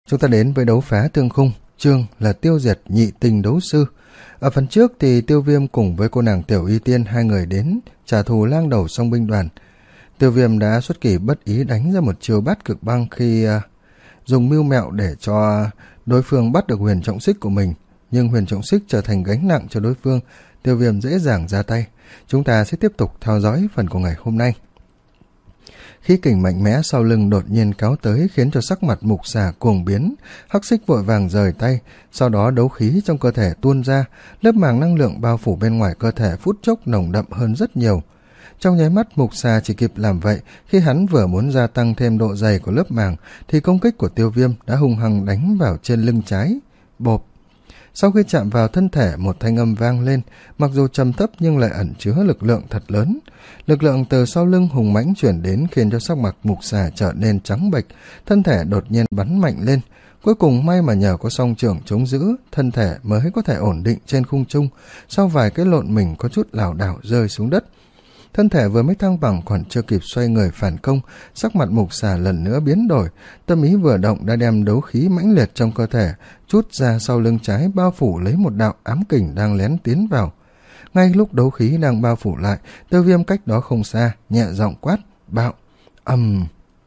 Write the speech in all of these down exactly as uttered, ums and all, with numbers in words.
Chúng ta đến với đấu phá thương khung, chương là tiêu diệt nhị tình đấu sư. Ở phần trước thì Tiêu Viêm cùng với cô nàng Tiểu Y Tiên hai người đến trả thù lang đầu song binh đoàn. Tiêu Viêm đã xuất kỳ bất ý đánh ra một chiêu bát cực băng khi uh, dùng mưu mẹo để cho đối phương bắt được huyền trọng xích của mình, nhưng huyền trọng xích trở thành gánh nặng cho đối phương. Tiêu Viêm dễ dàng ra tay. Chúng ta sẽ tiếp tục theo dõi phần của ngày hôm nay. Khí kình mạnh mẽ sau lưng đột nhiên kéo tới khiến cho sắc mặt Mục Xà cuồng biến, hắc xích vội vàng rời tay, sau đó đấu khí trong cơ thể tuôn ra, lớp màng năng lượng bao phủ bên ngoài cơ thể phút chốc nồng đậm hơn rất nhiều. Trong nháy mắt Mục Xà chỉ kịp làm vậy, khi hắn vừa muốn gia tăng thêm độ dày của lớp màng thì công kích của Tiêu Viêm đã hung hăng đánh vào trên lưng trái. Bộp! Sau khi chạm vào thân thể, một thanh âm vang lên, mặc dù trầm thấp nhưng lại ẩn chứa lực lượng thật lớn. Lực lượng từ sau lưng hùng mãnh chuyển đến khiến cho sắc mặt Mục Xà trở nên trắng bệch, thân thể đột nhiên bắn mạnh lên. Cuối cùng may mà nhờ có song trưởng chống giữ, thân thể mới có thể ổn định trên khung trung, sau vài cái lộn mình có chút lảo đảo rơi xuống đất. Thân thể vừa mới thăng bằng còn chưa kịp xoay người phản công, sắc mặt Mục Xà lần nữa biến đổi, tâm ý vừa động đã đem đấu khí mãnh liệt trong cơ thể trút ra sau lưng trái, bao phủ lấy một đạo ám kình đang lén tiến vào. Ngay lúc đấu khí đang bao phủ lại, Tiêu Viêm cách đó không xa nhẹ giọng quát: "Bạo!" Ầm!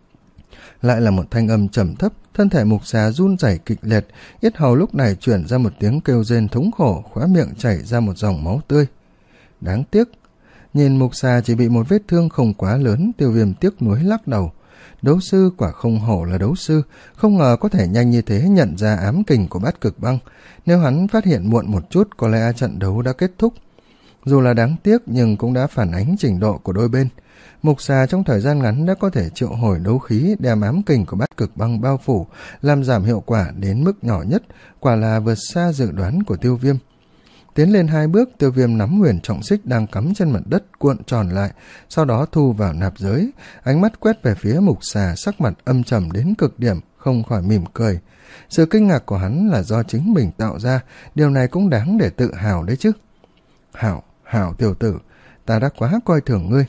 Lại là một thanh âm trầm thấp, thân thể Mục Xà run rẩy kịch liệt, yết hầu lúc này chuyển ra một tiếng kêu rên thống khổ, khóe miệng chảy ra một dòng máu tươi. Đáng tiếc. Nhìn Mục Xà chỉ bị một vết thương không quá lớn, Tiêu Viêm tiếc nuối lắc đầu. Đấu sư quả không hổ là đấu sư, không ngờ có thể nhanh như thế nhận ra ám kình của bát cực băng. Nếu hắn phát hiện muộn một chút, có lẽ trận đấu đã kết thúc. Dù là đáng tiếc nhưng cũng đã phản ánh trình độ của đôi bên. Mục Xà trong thời gian ngắn đã có thể triệu hồi đấu khí đem ám kình của bát cực băng bao phủ, làm giảm hiệu quả đến mức nhỏ nhất, quả là vượt xa dự đoán của Tiêu Viêm. Tiến lên hai bước, Tiêu Viêm nắm huyền trọng xích đang cắm trên mặt đất cuộn tròn lại, sau đó thu vào nạp giới, ánh mắt quét về phía Mục Xà, sắc mặt âm trầm đến cực điểm, không khỏi mỉm cười. Sự kinh ngạc của hắn là do chính mình tạo ra, điều này cũng đáng để tự hào đấy chứ. Hảo, hảo tiểu tử, ta đã quá coi thường ngươi.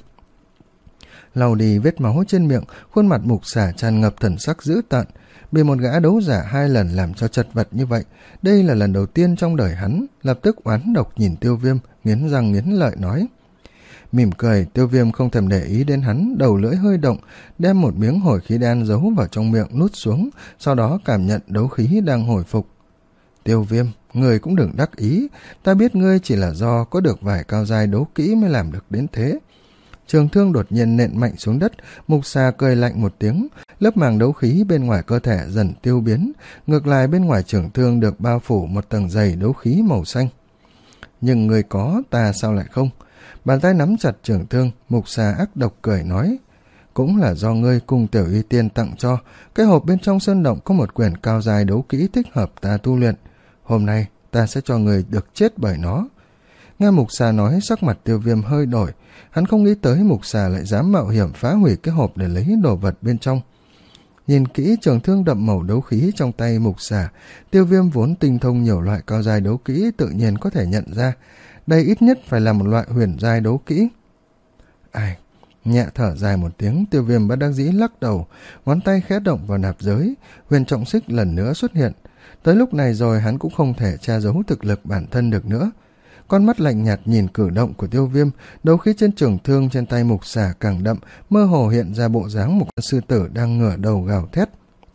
Lau đi vết máu trên miệng, khuôn mặt Mục Xà tràn ngập thần sắc dữ tợn. Bị một gã đấu giả hai lần làm cho chật vật như vậy, đây là lần đầu tiên trong đời hắn. Lập tức oán độc nhìn Tiêu Viêm, nghiến răng nghiến lợi nói. Mỉm cười, Tiêu Viêm không thèm để ý đến hắn, đầu lưỡi hơi động, đem một miếng hồi khí đan giấu vào trong miệng nuốt xuống, sau đó cảm nhận đấu khí đang hồi phục. Tiêu Viêm, ngươi cũng đừng đắc ý, ta biết ngươi chỉ là do có được vài cao giai đấu kỹ mới làm được đến thế. Trường thương đột nhiên nện mạnh xuống đất, Mục Xà cười lạnh một tiếng, lớp màng đấu khí bên ngoài cơ thể dần tiêu biến, ngược lại bên ngoài trường thương được bao phủ một tầng dày đấu khí màu xanh. Nhưng người có, ta sao lại không? Bàn tay nắm chặt trường thương, Mục Xà ác độc cười nói, cũng là do ngươi cùng Tiểu Y Tiên tặng cho, cái hộp bên trong sơn động có một quyển cao dài đấu kỹ thích hợp ta tu luyện, hôm nay ta sẽ cho người được chết bởi nó. Nghe Mục Xà nói, sắc mặt Tiêu Viêm hơi đổi, hắn không nghĩ tới Mục Xà lại dám mạo hiểm phá hủy cái hộp để lấy đồ vật bên trong. Nhìn kỹ trường thương đậm màu đấu khí trong tay Mục Xà, Tiêu Viêm vốn tinh thông nhiều loại cao giai đấu kỹ tự nhiên có thể nhận ra, đây ít nhất phải là một loại huyền giai đấu kỹ. Ai, nhẹ thở dài một tiếng, Tiêu Viêm bất đắc dĩ lắc đầu, ngón tay khẽ động vào nạp giới, huyền trọng xích lần nữa xuất hiện. Tới lúc này rồi hắn cũng không thể che giấu thực lực bản thân được nữa. Con mắt lạnh nhạt nhìn cử động của Tiêu Viêm, đấu khí trên trường thương trên tay Mục Xà càng đậm, mơ hồ hiện ra bộ dáng một con sư tử đang ngửa đầu gào thét.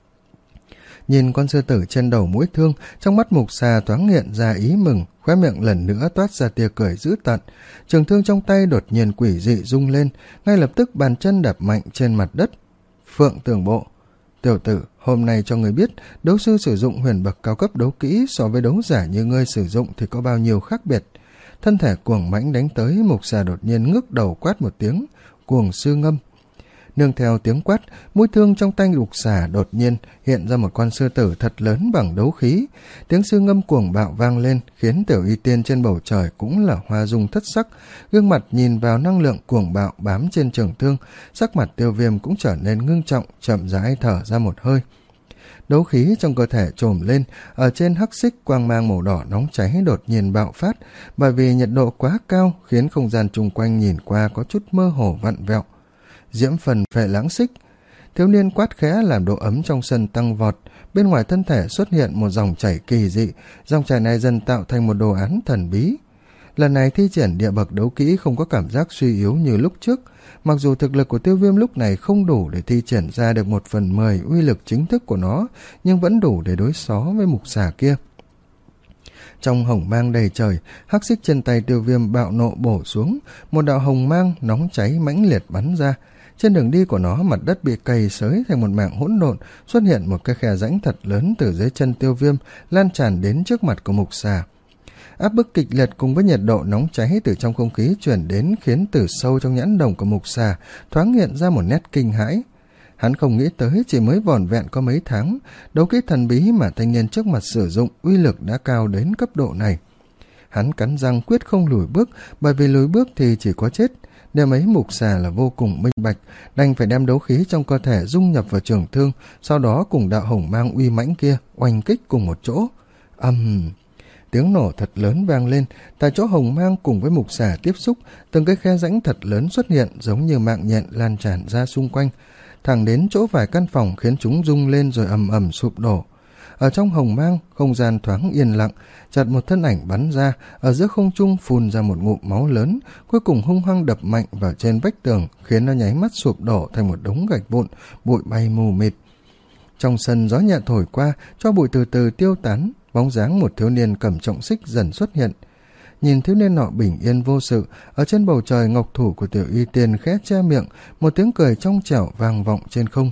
Nhìn con sư tử trên đầu mũi thương, trong mắt Mục Xà thoáng hiện ra ý mừng, khóe miệng lần nữa toát ra tia cười dữ tợn. Trường thương trong tay đột nhiên quỷ dị rung lên, ngay lập tức bàn chân đạp mạnh trên mặt đất. Phượng Tường Bộ, tiểu tử, hôm nay cho người biết, đấu sư sử dụng huyền bậc cao cấp đấu kỹ so với đấu giả như ngươi sử dụng thì có bao nhiêu khác biệt. Thân thể cuồng mãnh đánh tới, Mục Xà đột nhiên ngước đầu quát một tiếng, cuồng sư ngâm. Nương theo tiếng quát, mũi thương trong tay Mục Xà đột nhiên hiện ra một con sư tử thật lớn bằng đấu khí. Tiếng sư ngâm cuồng bạo vang lên, khiến Tiểu Y Tiên trên bầu trời cũng là hoa dung thất sắc, gương mặt nhìn vào năng lượng cuồng bạo bám trên trường thương, sắc mặt Tiêu Viêm cũng trở nên ngưng trọng, chậm rãi thở ra một hơi. Đấu khí trong cơ thể trồm lên, ở trên hắc xích quang mang màu đỏ nóng cháy đột nhiên bạo phát, bởi vì nhiệt độ quá cao khiến không gian chung quanh nhìn qua có chút mơ hồ vặn vẹo. Diễm phần phệ lãng xích, thiếu niên quát khẽ làm độ ấm trong sân tăng vọt, bên ngoài thân thể xuất hiện một dòng chảy kỳ dị, dòng chảy này dần tạo thành một đồ án thần bí. Lần này thi triển địa bậc đấu kỹ không có cảm giác suy yếu như lúc trước, mặc dù thực lực của Tiêu Viêm lúc này không đủ để thi triển ra được một phần mười uy lực chính thức của nó, nhưng vẫn đủ để đối phó với mục xà kia. Trong hồng mang đầy trời, hắc xích trên tay Tiêu Viêm bạo nộ bổ xuống, một đạo hồng mang nóng cháy mãnh liệt bắn ra. Trên đường đi của nó, mặt đất bị cày xới thành một mảng hỗn độn, xuất hiện một cái khe rãnh thật lớn từ dưới chân Tiêu Viêm, lan tràn đến trước mặt của mục xà. Áp bức kịch liệt cùng với nhiệt độ nóng cháy từ trong không khí chuyển đến, khiến từ sâu trong nhãn đồng của mục xà thoáng hiện ra một nét kinh hãi. Hắn không nghĩ tới chỉ mới vỏn vẹn có mấy tháng, đấu kỹ thần bí mà thanh niên trước mặt sử dụng uy lực đã cao đến cấp độ này. Hắn cắn răng quyết không lùi bước, bởi vì lùi bước thì chỉ có chết. Đêm ấy mục xà là vô cùng minh bạch, đành phải đem đấu khí trong cơ thể dung nhập vào trường thương, sau đó cùng đạo hồng mang uy mãnh kia oanh kích cùng một chỗ. Ầm um, tiếng nổ thật lớn vang lên, tại chỗ hồng mang cùng với mục xà tiếp xúc, từng cái khe rãnh thật lớn xuất hiện giống như mạng nhện lan tràn ra xung quanh, thẳng đến chỗ vài căn phòng khiến chúng rung lên rồi ầm ầm sụp đổ. Ở trong hồng mang, không gian thoáng yên lặng, chợt một thân ảnh bắn ra, ở giữa không trung phun ra một ngụm máu lớn, cuối cùng hung hăng đập mạnh vào trên vách tường, khiến nó nháy mắt sụp đổ thành một đống gạch vụn, bụi bay mù mịt. Trong sân gió nhẹ thổi qua, cho bụi từ từ tiêu tán, bóng dáng một thiếu niên cầm trọng xích dần xuất hiện. Nhìn thiếu niên nọ bình yên vô sự, ở trên bầu trời ngọc thủ của Tiểu Y Tiên khẽ che miệng, một tiếng cười trong trẻo vang vọng trên không.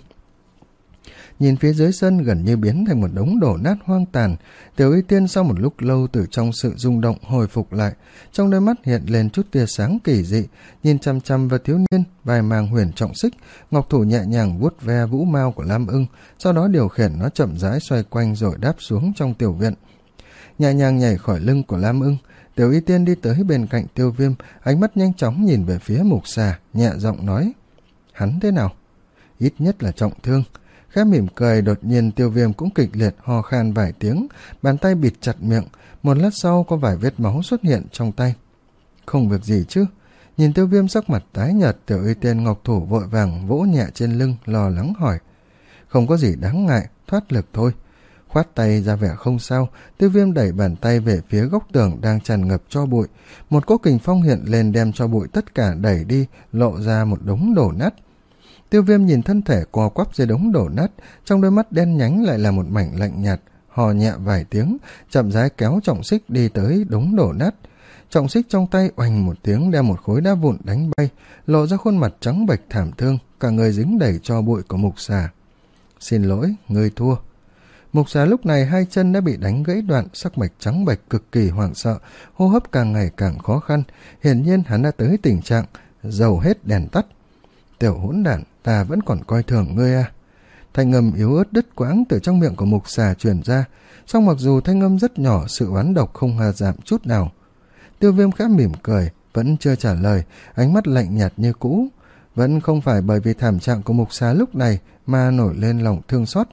Nhìn phía dưới sân gần như biến thành một đống đổ nát hoang tàn, Tiểu Y Tiên sau một lúc lâu từ trong sự rung động hồi phục lại, trong đôi mắt hiện lên chút tia sáng kỳ dị, nhìn chăm chăm vào thiếu niên, vai mang huyền trọng xích, ngọc thủ nhẹ nhàng vuốt ve vũ mao của Lam Ưng, sau đó điều khiển nó chậm rãi xoay quanh rồi đáp xuống trong tiểu viện. Nhẹ nhàng nhảy khỏi lưng của Lam Ưng, Tiểu Y Tiên đi tới bên cạnh Tiêu Viêm, ánh mắt nhanh chóng nhìn về phía mục xà, nhẹ giọng nói: Hắn thế nào? Ít nhất là trọng thương. Khẽ mỉm cười, đột nhiên Tiêu Viêm cũng kịch liệt ho khan vài tiếng, bàn tay bịt chặt miệng, một lát sau có vài vết máu xuất hiện trong tay. Không việc gì chứ? Nhìn Tiêu Viêm sắc mặt tái nhợt, Tiểu Y Tiên ngọc thủ vội vàng vỗ nhẹ trên lưng, lo lắng hỏi: Không có gì đáng ngại, thoát lực thôi. Khoát tay ra vẻ không sao, Tiêu Viêm đẩy bàn tay về phía góc tường đang tràn ngập tro bụi, một cỗ kình phong hiện lên đem tro bụi tất cả đẩy đi, lộ ra một đống đổ nát. Tiêu Viêm nhìn thân thể co quắp dưới đống đổ nát, trong đôi mắt đen nhánh lại là một mảnh lạnh nhạt, hò nhẹ vài tiếng, chậm rãi kéo trọng xích đi tới đống đổ nát. Trọng xích trong tay oành một tiếng đem một khối đá vụn đánh bay, lộ ra khuôn mặt trắng bệch thảm thương, cả người dính đầy tro bụi của mục xà. Xin lỗi, ngươi thua. Mục xà lúc này hai chân đã bị đánh gãy đoạn, sắc mạch trắng bệch cực kỳ hoảng sợ, hô hấp càng ngày càng khó khăn, hiển nhiên hắn đã tới tình trạng dầu hết đèn tắt. Tiểu hỗn đản, ta vẫn còn coi thường ngươi à? Thanh âm yếu ớt đứt quãng từ trong miệng của mục xà truyền ra, song mặc dù thanh âm rất nhỏ, sự oán độc không hề giảm chút nào. Tiêu Viêm khẽ mỉm cười, vẫn chưa trả lời, ánh mắt lạnh nhạt như cũ. Vẫn không phải bởi vì thảm trạng của mục xà lúc này mà nổi lên lòng thương xót.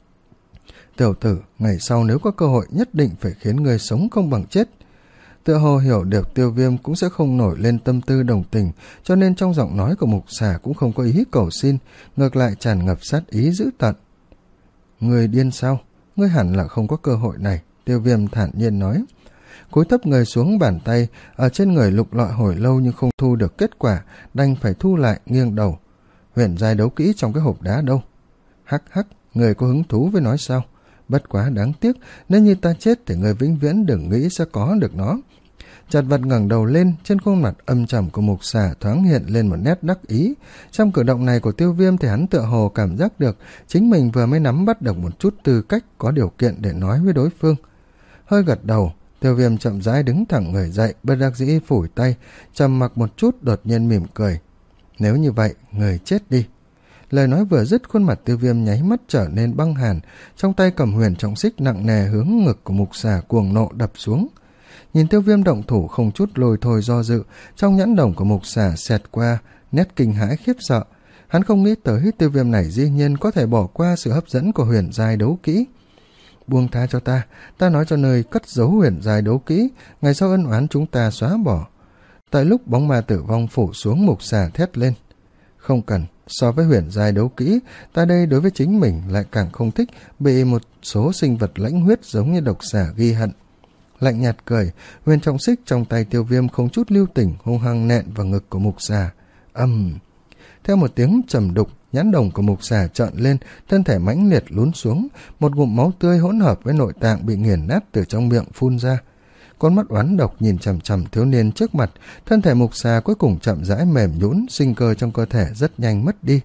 Tiểu tử, ngày sau nếu có cơ hội nhất định phải khiến ngươi sống không bằng chết. Tựa hồ hiểu được Tiêu Viêm cũng sẽ không nổi lên tâm tư đồng tình, cho nên trong giọng nói của mục xà cũng không có ý cầu xin, ngược lại tràn ngập sát ý dữ tợn. Ngươi điên sao? Ngươi hẳn là không có cơ hội này, Tiêu Viêm thản nhiên nói. Cúi thấp người xuống, bàn tay ở trên người lục lọi hồi lâu nhưng không thu được kết quả, đành phải thu lại, nghiêng đầu. Huyền giai đấu kỹ trong cái hộp đá đâu? Hắc hắc, người có hứng thú với nói sao? Bất quá đáng tiếc, nếu như ta chết thì người vĩnh viễn đừng nghĩ sẽ có được nó. Chợt vật ngẩng đầu lên, trên khuôn mặt âm trầm của mục xà thoáng hiện lên một nét đắc ý. Trong cử động này của Tiêu Viêm thì hắn tựa hồ cảm giác được chính mình vừa mới nắm bắt được một chút tư cách có điều kiện để nói với đối phương. Hơi gật đầu, Tiêu Viêm chậm rãi đứng thẳng người dậy, bất đắc dĩ phủi tay, trầm mặc một chút, đột nhiên mỉm cười. Nếu như vậy, người chết đi. Lời nói vừa dứt, khuôn mặt Tiêu Viêm nháy mắt trở nên băng hàn, trong tay cầm huyền trọng xích nặng nề hướng ngực của mục xà cuồng nộ đập xuống. Nhìn Tiêu Viêm động thủ không chút lôi thôi do dự, trong nhãn đồng của mục xà xẹt qua nét kinh hãi khiếp sợ. Hắn không nghĩ tới Tiêu Viêm này dĩ nhiên có thể bỏ qua sự hấp dẫn của huyền giai đấu kỹ. Buông tha cho ta, ta nói cho nơi cất giấu huyền giai đấu kỹ, ngày sau ân oán chúng ta xóa bỏ. Tại lúc bóng ma tử vong phủ xuống, mục xà thét lên. Không cần, so với huyền giai đấu kỹ, ta đây đối với chính mình lại càng không thích bị một số sinh vật lãnh huyết giống như độc xà ghi hận. Lạnh nhạt cười, huyền trọng xích trong tay Tiêu Viêm không chút lưu tình hung hăng nện vào ngực của mục xà. Âm! Theo một tiếng trầm đục, nhãn đồng của mục xà trợn lên, thân thể mãnh liệt lún xuống, một ngụm máu tươi hỗn hợp với nội tạng bị nghiền nát từ trong miệng phun ra. Con mắt oán độc nhìn chằm chằm thiếu niên trước mặt, thân thể mục xà cuối cùng chậm rãi mềm nhũn, sinh cơ trong cơ thể rất nhanh mất đi.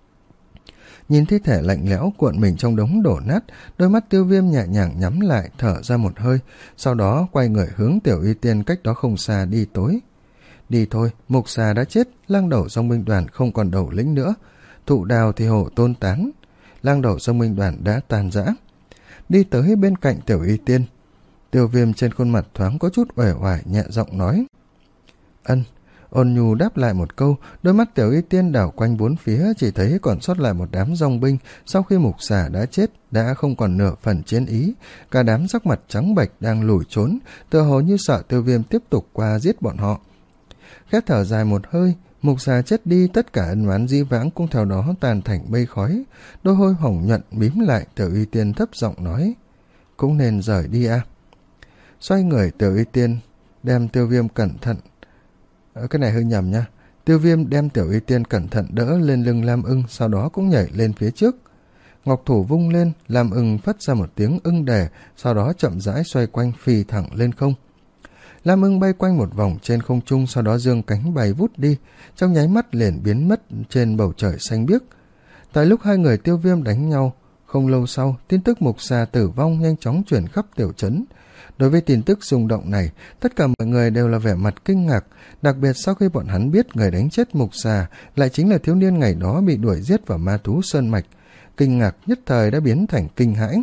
Nhìn thi thể lạnh lẽo cuộn mình trong đống đổ nát, đôi mắt Tiêu Viêm nhẹ nhàng nhắm lại, thở ra một hơi, sau đó quay người hướng Tiểu Y Tiên cách đó không xa đi tối. Đi thôi, mục xà đã chết, lang đầu Dòng binh đoàn không còn đầu lĩnh nữa, thụ đào thì hổ tôn tán, lang đầu Dòng binh đoàn đã tan rã. Đi tới bên cạnh Tiểu Y Tiên, Tiêu Viêm trên khuôn mặt thoáng có chút uể oải nhẹ giọng nói. Ân. Ôn nhu đáp lại một câu, đôi mắt Tiểu Y Tiên đảo quanh bốn phía, chỉ thấy còn sót lại một đám dòng binh. Sau khi mục xà đã chết, đã không còn nửa phần chiến ý, cả đám sắc mặt trắng bệch đang lủi trốn, tựa hồ như sợ Tiêu Viêm tiếp tục qua giết bọn họ. Khẽ thở dài một hơi, mục xà chết đi, tất cả ân oán dĩ vãng cũng theo đó tan thành mây khói. Đôi hôi hồng nhuận mím lại, Tiểu Y Tiên thấp giọng nói, cũng nên rời đi à. Xoay người, Tiểu Y Tiên đem Tiêu Viêm cẩn thận, cái này hơi nhầm nha. Tiêu Viêm đem Tiểu Y Tiên cẩn thận đỡ lên lưng Lam Ưng, sau đó cũng nhảy lên phía trước. Ngọc thủ vung lên, Lam Ưng phát ra một tiếng ưng đề, sau đó chậm rãi xoay quanh phi thẳng lên không. Lam Ưng bay quanh một vòng trên không trung, sau đó dương cánh bay vút đi, trong nháy mắt liền biến mất trên bầu trời xanh biếc. Tại lúc hai người Tiêu Viêm đánh nhau, không lâu sau, tin tức mục xà tử vong nhanh chóng truyền khắp tiểu trấn. Đối với tin tức rung động này, tất cả mọi người đều là vẻ mặt kinh ngạc, đặc biệt sau khi bọn hắn biết người đánh chết mục xà lại chính là thiếu niên ngày đó bị đuổi giết vào ma thú sơn mạch. Kinh ngạc nhất thời đã biến thành kinh hãi.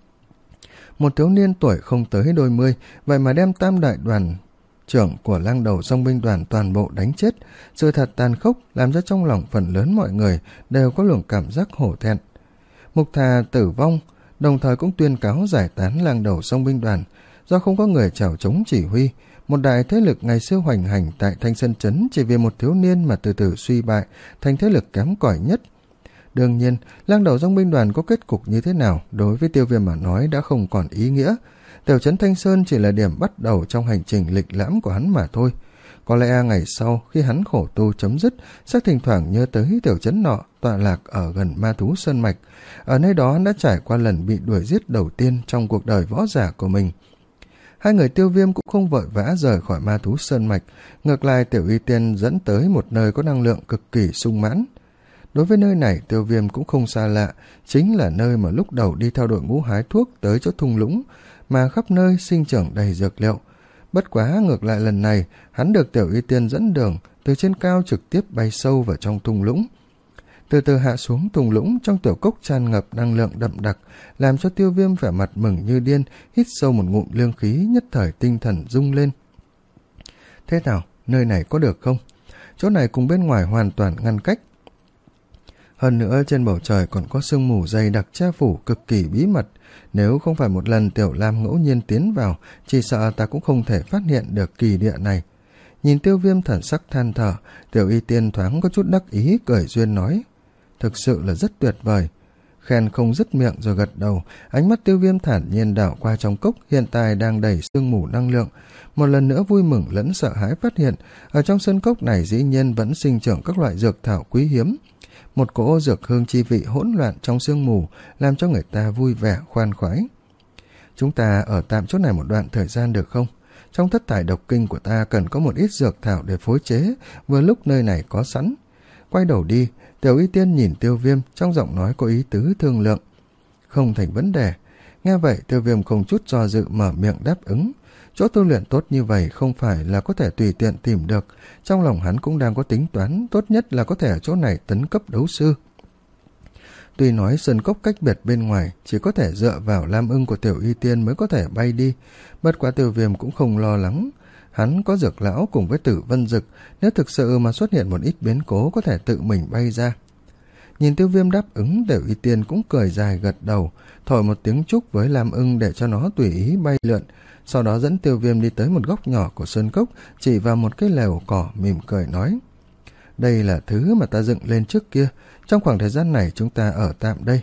Một thiếu niên tuổi không tới đôi mươi, vậy mà đem tam đại đoàn trưởng của lang đầu Dòng binh đoàn toàn bộ đánh chết. Sự thật tàn khốc làm cho trong lòng phần lớn mọi người đều có luồng cảm giác hổ thẹn. Mục Thà tử vong, đồng thời cũng tuyên cáo giải tán lang đầu Dòng binh đoàn. Do không có người chèo chống chỉ huy, một đại thế lực ngày xưa hoành hành tại Thanh Sơn Trấn chỉ vì một thiếu niên mà từ từ suy bại thành thế lực kém cỏi nhất. Đương nhiên, lang đầu Dòng binh đoàn có kết cục như thế nào đối với Tiêu Viêm mà nói đã không còn ý nghĩa. Tiểu trấn Thanh Sơn chỉ là điểm bắt đầu trong hành trình lịch lãm của hắn mà thôi. Có lẽ ngày sau khi hắn khổ tu chấm dứt, sẽ thỉnh thoảng nhớ tới tiểu trấn nọ tọa lạc ở gần ma thú sơn mạch. Ở nơi đó hắn đã trải qua lần bị đuổi giết đầu tiên trong cuộc đời võ giả của mình. Hai người Tiêu Viêm cũng không vội vã rời khỏi ma thú sơn mạch, ngược lại Tiểu Y Tiên dẫn tới một nơi có năng lượng cực kỳ sung mãn. Đối với nơi này, Tiêu Viêm cũng không xa lạ, chính là nơi mà lúc đầu đi theo đội ngũ hái thuốc tới chỗ thung lũng, mà khắp nơi sinh trưởng đầy dược liệu. Bất quá ngược lại lần này, hắn được Tiểu Y Tiên dẫn đường, từ trên cao trực tiếp bay sâu vào trong thung lũng. Từ từ hạ xuống thung lũng, trong tiểu cốc tràn ngập năng lượng đậm đặc, làm cho Tiêu Viêm vẻ mặt mừng như điên, hít sâu một ngụm lương khí, nhất thời tinh thần rung lên. Thế nào, nơi này có được không? Chỗ này cùng bên ngoài hoàn toàn ngăn cách. Hơn nữa trên bầu trời còn có sương mù dày đặc che phủ cực kỳ bí mật. Nếu không phải một lần Tiểu Lam ngẫu nhiên tiến vào, chỉ sợ ta cũng không thể phát hiện được kỳ địa này. Nhìn Tiêu Viêm thần sắc than thở, Tiểu Y Tiên thoáng có chút đắc ý cười duyên nói, thực sự là rất tuyệt vời. Khen không dứt miệng rồi gật đầu, ánh mắt Tiêu Viêm thản nhiên đảo qua trong cốc hiện tại đang đầy sương mù năng lượng. Một lần nữa vui mừng lẫn sợ hãi phát hiện, ở trong sân cốc này dĩ nhiên vẫn sinh trưởng các loại dược thảo quý hiếm. Một cỗ dược hương chi vị hỗn loạn trong sương mù, làm cho người ta vui vẻ khoan khoái. Chúng ta ở tạm chỗ này một đoạn thời gian được không? Trong thất thải độc kinh của ta cần có một ít dược thảo để phối chế, vừa lúc nơi này có sẵn. Quay đầu đi, Tiểu Y Tiên nhìn Tiêu Viêm, trong giọng nói có ý tứ thương lượng. Không thành vấn đề. Nghe vậy, Tiêu Viêm không chút do dự mở miệng đáp ứng. Chỗ tu luyện tốt như vậy không phải là có thể tùy tiện tìm được. Trong lòng hắn cũng đang có tính toán, tốt nhất là có thể ở chỗ này tấn cấp đấu sư. Tuy nói sơn cốc cách biệt bên ngoài, chỉ có thể dựa vào Lam Ưng của Tiểu Y Tiên mới có thể bay đi. Bất quá Tiêu Viêm cũng không lo lắng. Hắn có dược lão cùng với Tử Vân Dực, nếu thực sự mà xuất hiện một ít biến cố có thể tự mình bay ra. Nhìn Tiêu Viêm đáp ứng, Tiểu Y Tiên cũng cười dài gật đầu, thổi một tiếng chúc với Lam Ưng để cho nó tùy ý bay lượn. Sau đó dẫn Tiêu Viêm đi tới một góc nhỏ của sơn cốc, chỉ vào một cái lều cỏ mỉm cười nói, Đây là thứ mà ta dựng lên trước kia, trong khoảng thời gian này chúng ta ở tạm đây.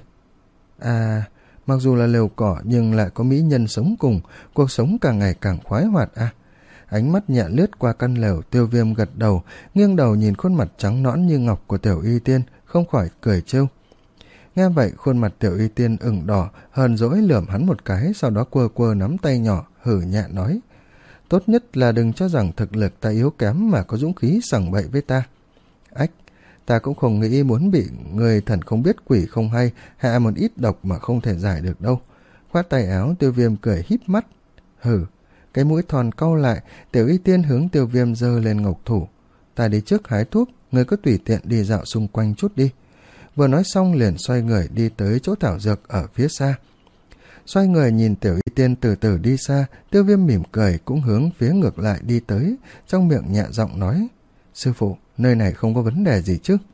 À, mặc dù là lều cỏ nhưng lại có mỹ nhân sống cùng, cuộc sống càng ngày càng khoái hoạt à. Ánh mắt nhẹ lướt qua căn lều, Tiêu Viêm gật đầu, nghiêng đầu nhìn khuôn mặt trắng nõn như ngọc của Tiểu Y Tiên, không khỏi cười trêu. Nghe vậy, khuôn mặt Tiểu Y Tiên ửng đỏ, hờn dỗi lườm hắn một cái, sau đó quơ quơ nắm tay nhỏ, hử nhẹ nói: tốt nhất là đừng cho rằng thực lực ta yếu kém mà có dũng khí sằng bậy với ta. Ách, ta cũng không nghĩ muốn bị người thần không biết quỷ không hay hạ một ít độc mà không thể giải được đâu. Khoát tay áo, Tiêu Viêm cười híp mắt. Hử, cái mũi thòn cau lại, Tiểu Y Tiên hướng Tiêu Viêm giơ lên ngọc thủ. Ta đi trước hái thuốc, người cứ tùy tiện đi dạo xung quanh chút đi. Vừa nói xong liền xoay người đi tới chỗ thảo dược ở phía xa. Xoay người nhìn Tiểu Y Tiên từ từ đi xa, Tiêu Viêm mỉm cười cũng hướng phía ngược lại đi tới, trong miệng nhẹ giọng nói: sư phụ, nơi này không có vấn đề gì chứ?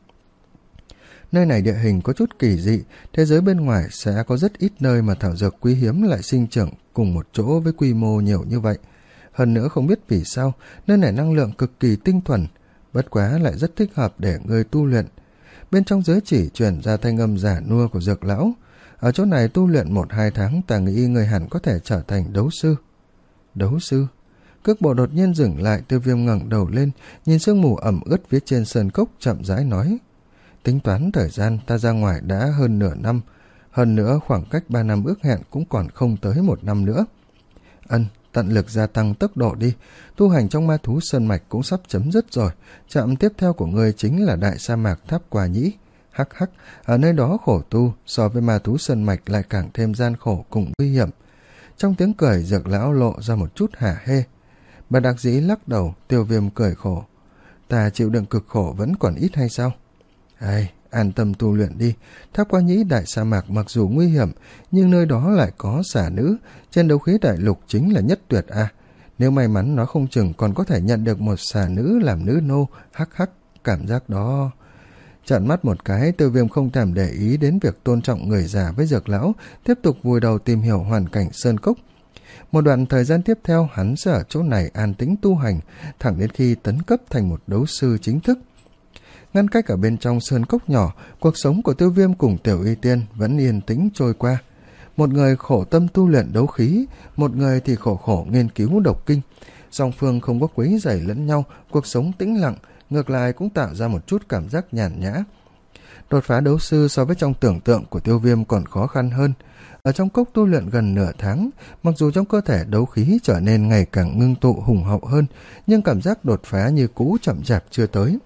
Nơi này địa hình có chút kỳ dị, thế giới bên ngoài sẽ có rất ít nơi mà thảo dược quý hiếm lại sinh trưởng cùng một chỗ với quy mô nhiều như vậy. Hơn nữa không biết vì sao, nơi này năng lượng cực kỳ tinh thuần, bất quá lại rất thích hợp để người tu luyện. Bên trong giới chỉ truyền ra thanh âm giả nua của dược lão: ở chỗ này tu luyện một hai tháng, ta nghĩ người hẳn có thể trở thành đấu sư. Đấu sư? Cước bộ đột nhiên dừng lại, Tiêu Viêm ngẩng đầu lên, nhìn sương mù ẩm ướt phía trên sơn cốc, chậm rãi nói: tính toán thời gian ta ra ngoài đã hơn nửa năm, hơn nữa khoảng cách ba năm ước hẹn cũng còn không tới một năm nữa. Ân, tận lực gia tăng tốc độ đi, tu hành trong ma thú sơn mạch cũng sắp chấm dứt rồi, trạm tiếp theo của ngươi chính là đại sa mạc Tháp Quả Nhĩ. Hắc hắc, ở nơi đó khổ tu, so với ma thú sơn mạch lại càng thêm gian khổ cùng nguy hiểm. Trong tiếng cười, dược lão lộ ra một chút hả hê. Bà đặc dĩ lắc đầu, Tiêu Viêm cười khổ: ta chịu đựng cực khổ vẫn còn ít hay sao? Ai, an tâm tu luyện đi. Tháp Quả Nhĩ đại sa mạc mặc dù nguy hiểm, nhưng nơi đó lại có xà nữ, trên đấu khí đại lục chính là nhất tuyệt a. À. Nếu may mắn nó không chừng còn có thể nhận được một xà nữ làm nữ nô. Hắc hắc, cảm giác đó. Trợn mắt một cái, Tiêu Viêm không thèm để ý đến việc tôn trọng người già với dược lão, tiếp tục vùi đầu tìm hiểu hoàn cảnh sơn cốc. Một đoạn thời gian tiếp theo, hắn sẽ ở chỗ này an tĩnh tu hành, thẳng đến khi tấn cấp thành một đấu sư chính thức. Ngăn cách ở bên trong sơn cốc nhỏ, cuộc sống của Tiêu Viêm cùng Tiểu Y Tiên vẫn yên tĩnh trôi qua. Một người khổ tâm tu luyện đấu khí, một người thì khổ khổ nghiên cứu độc kinh. Song phương không có quấy rầy lẫn nhau, cuộc sống tĩnh lặng, ngược lại cũng tạo ra một chút cảm giác nhàn nhã. Đột phá đấu sư so với trong tưởng tượng của Tiêu Viêm còn khó khăn hơn. Ở trong cốc tu luyện gần nửa tháng, mặc dù trong cơ thể đấu khí trở nên ngày càng ngưng tụ hùng hậu hơn, nhưng cảm giác đột phá như cũ chậm chạp chưa tới.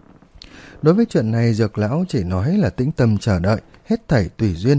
Đối với chuyện này, dược lão chỉ nói là tĩnh tâm chờ đợi, hết thảy tùy duyên.